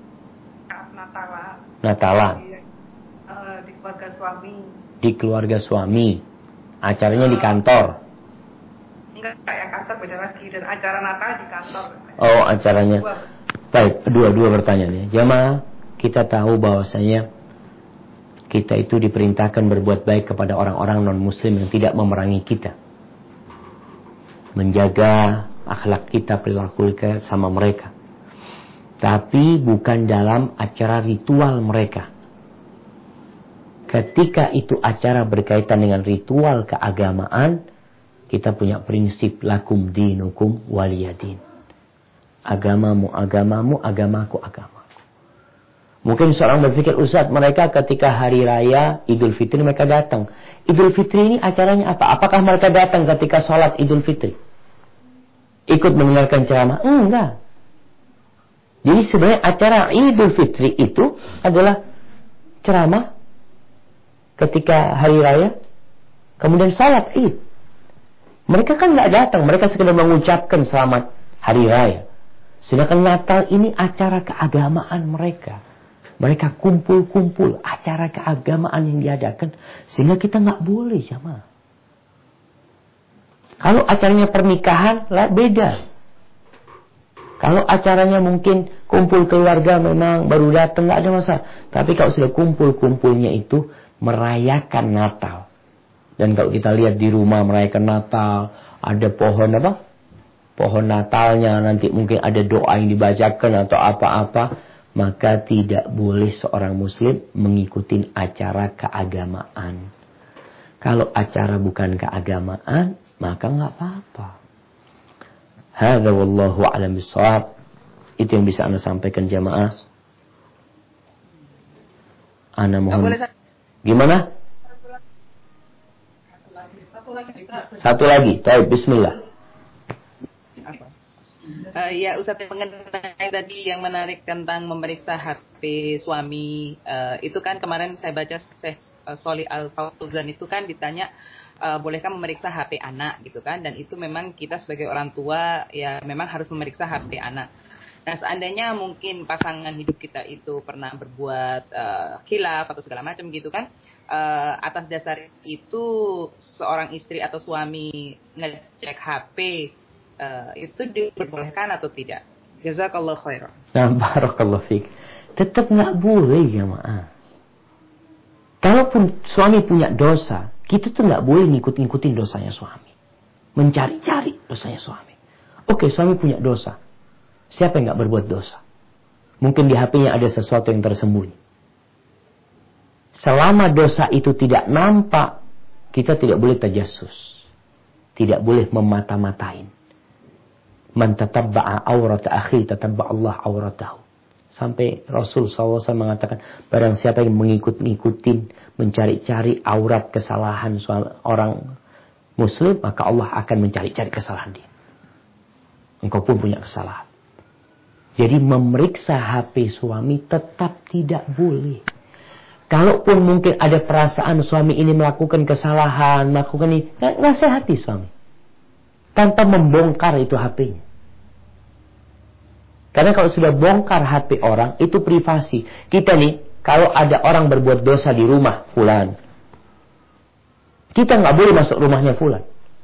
Natalan. Di keluarga suami. Di keluarga suami. Acaranya di kantor. Enggak, yang kantor beda lagi, dan acara Natal di kantor. Oh, acaranya. Baik, dua pertanyaannya. Jamaah, kita tahu bahwasanya kita itu diperintahkan berbuat baik kepada orang-orang non-muslim yang tidak memerangi kita. Menjaga akhlak kita, perilaku kita sama mereka. Tapi bukan dalam acara ritual mereka. Ketika itu acara berkaitan dengan ritual keagamaan, kita punya prinsip lakum dinukum waliyadin. Agamamu agamamu, agamaku agamaku. Mungkin seorang berpikir, Ustaz, mereka ketika hari raya Idul Fitri mereka datang. Idul Fitri ini acaranya apa? Apakah mereka datang ketika sholat Idul Fitri? Ikut mendengarkan ceramah? Enggak. Jadi sebenarnya acara Idul Fitri itu adalah ceramah ketika hari raya, kemudian salat Id. Mereka kan nggak datang, mereka sekedar mengucapkan selamat hari raya. Sedangkan Natal ini acara keagamaan mereka. Mereka kumpul-kumpul, acara keagamaan yang diadakan, sehingga kita nggak boleh jamaah. Kalau acaranya pernikahan, lah beda. Kalau acaranya mungkin kumpul keluarga memang baru datang, nggak ada masalah. Tapi kalau sudah kumpul-kumpulnya itu merayakan Natal. Dan kalau kita lihat di rumah merayakan Natal, ada pohon apa? Pohon Natalnya, nanti mungkin ada doa yang dibacakan atau apa-apa. Maka tidak boleh seorang muslim mengikuti acara keagamaan. Kalau acara bukan keagamaan, maka nggak apa-apa. Hadza wallahu a'lam bishawab. Itu yang bisa Anda sampaikan jamaah. Ana mohon. Gimana? Satu lagi. Baik, bismillah. Ya, Ustaz, mengenai tadi yang menarik tentang memeriksa HP suami, itu kan kemarin saya baca Syekh Sholih Al-Fauzan itu kan ditanya, bolehkah memeriksa HP anak gitu kan, dan itu memang kita sebagai orang tua ya memang harus memeriksa HP anak. Nah, seandainya mungkin pasangan hidup kita itu pernah berbuat khilaf atau segala macam gitu kan, atas dasar itu seorang istri atau suami ngecek HP, itu diperbolehkan atau tidak? Jazakallah khairan. Nah, barakallahu fiik. Tetap nggak boleh jamaah. Kalaupun suami punya dosa, kita tuh nggak boleh ngikut-ngikutin dosanya suami. Mencari-cari dosanya suami. Oke, suami punya dosa. Siapa yang nggak berbuat dosa? Mungkin di HP-nya ada sesuatu yang tersembunyi. Selama dosa itu tidak nampak, kita tidak boleh tajassus. Tidak boleh memata-matain. Man tatabba'a awrata akhi tatabba'a Allah awratahu. Sampai Rasul SAW mengatakan, barang siapa yang mengikut-ngikutin, mencari-cari aurat kesalahan orang muslim, maka Allah akan mencari-cari kesalahan dia. Engkau pun punya kesalahan. Jadi memeriksa HP suami tetap tidak boleh. Kalaupun mungkin ada perasaan suami ini melakukan kesalahan, melakukan ini, nasihati suami. Tanpa membongkar itu HP-nya. Karena kalau sudah bongkar HP orang, itu privasi. Kita nih, kalau ada orang berbuat dosa di rumah fulan, kita nggak boleh masuk rumahnya fulan.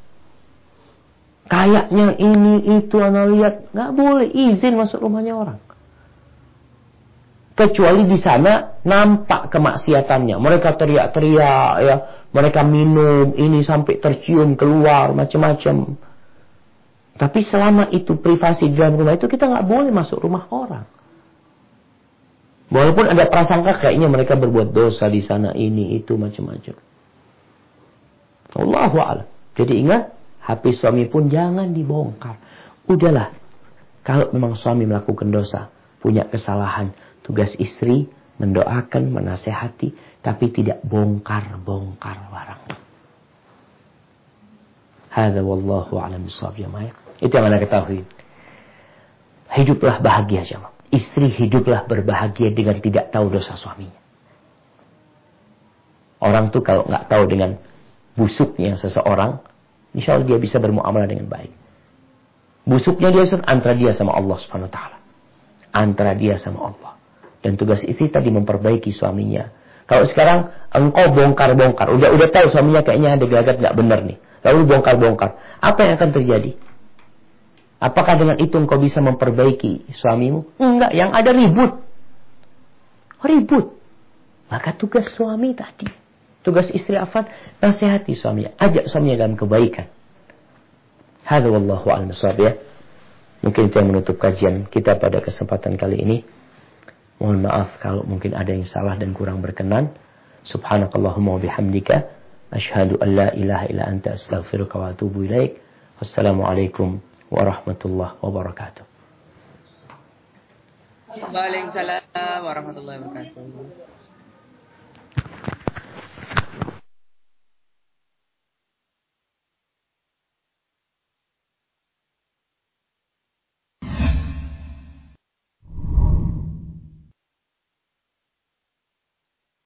Kayaknya ini, itu, anak lihat. Nggak boleh izin masuk rumahnya orang. Kecuali di sana nampak kemaksiatannya. Mereka teriak-teriak, ya. Mereka minum, ini sampai tercium keluar, macam-macam. Tapi selama itu privasi di dalam rumah itu, kita nggak boleh masuk rumah orang. Walaupun ada prasangka kayaknya mereka berbuat dosa di sana, ini, itu, macam-macam. Allahu a'lam. Jadi ingat, HP suami pun jangan dibongkar. Udahlah, kalau memang suami melakukan dosa, punya kesalahan, tugas istri mendoakan, menasehati, tapi tidak bongkar-bongkar barang. Hadza wallahu a'lam bishawab jamaah. Itu yang anda ketahui. Hiduplah bahagia jamaah. Istri hiduplah berbahagia dengan tidak tahu dosa suaminya. Orang tuh kalau nggak tahu dengan busuknya seseorang, insya Allah dia bisa bermuamalah dengan baik. Busuknya dia antara dia sama Allah Subhanahu Wa Taala, antara dia sama Allah. Dan tugas istri tadi memperbaiki suaminya. Kalau sekarang engkau bongkar-bongkar, udah tahu suaminya kayaknya ada gelagat nggak benar nih, lalu bongkar-bongkar, apa yang akan terjadi? Apakah dengan itu engkau bisa memperbaiki suamimu? Enggak, yang ada ribut. Ribut. Maka tugas suami tadi, tugas istri afan, nasihati suaminya, ajak suaminya dalam kebaikan. Hadza wallahu a'lam bishawab ya. Mungkin itu yang menutup kajian kita pada kesempatan kali ini. Mohon maaf kalau mungkin ada yang salah dan kurang berkenan. Subhanakallahumma wa bihamdika asyhadu an la ilaha illa anta astaghfiruka wa atubu ilaik. Wassalamualaikum warahmatullahi wabarakatuh. Waalaikumsalam warahmatullahi wabarakatuh.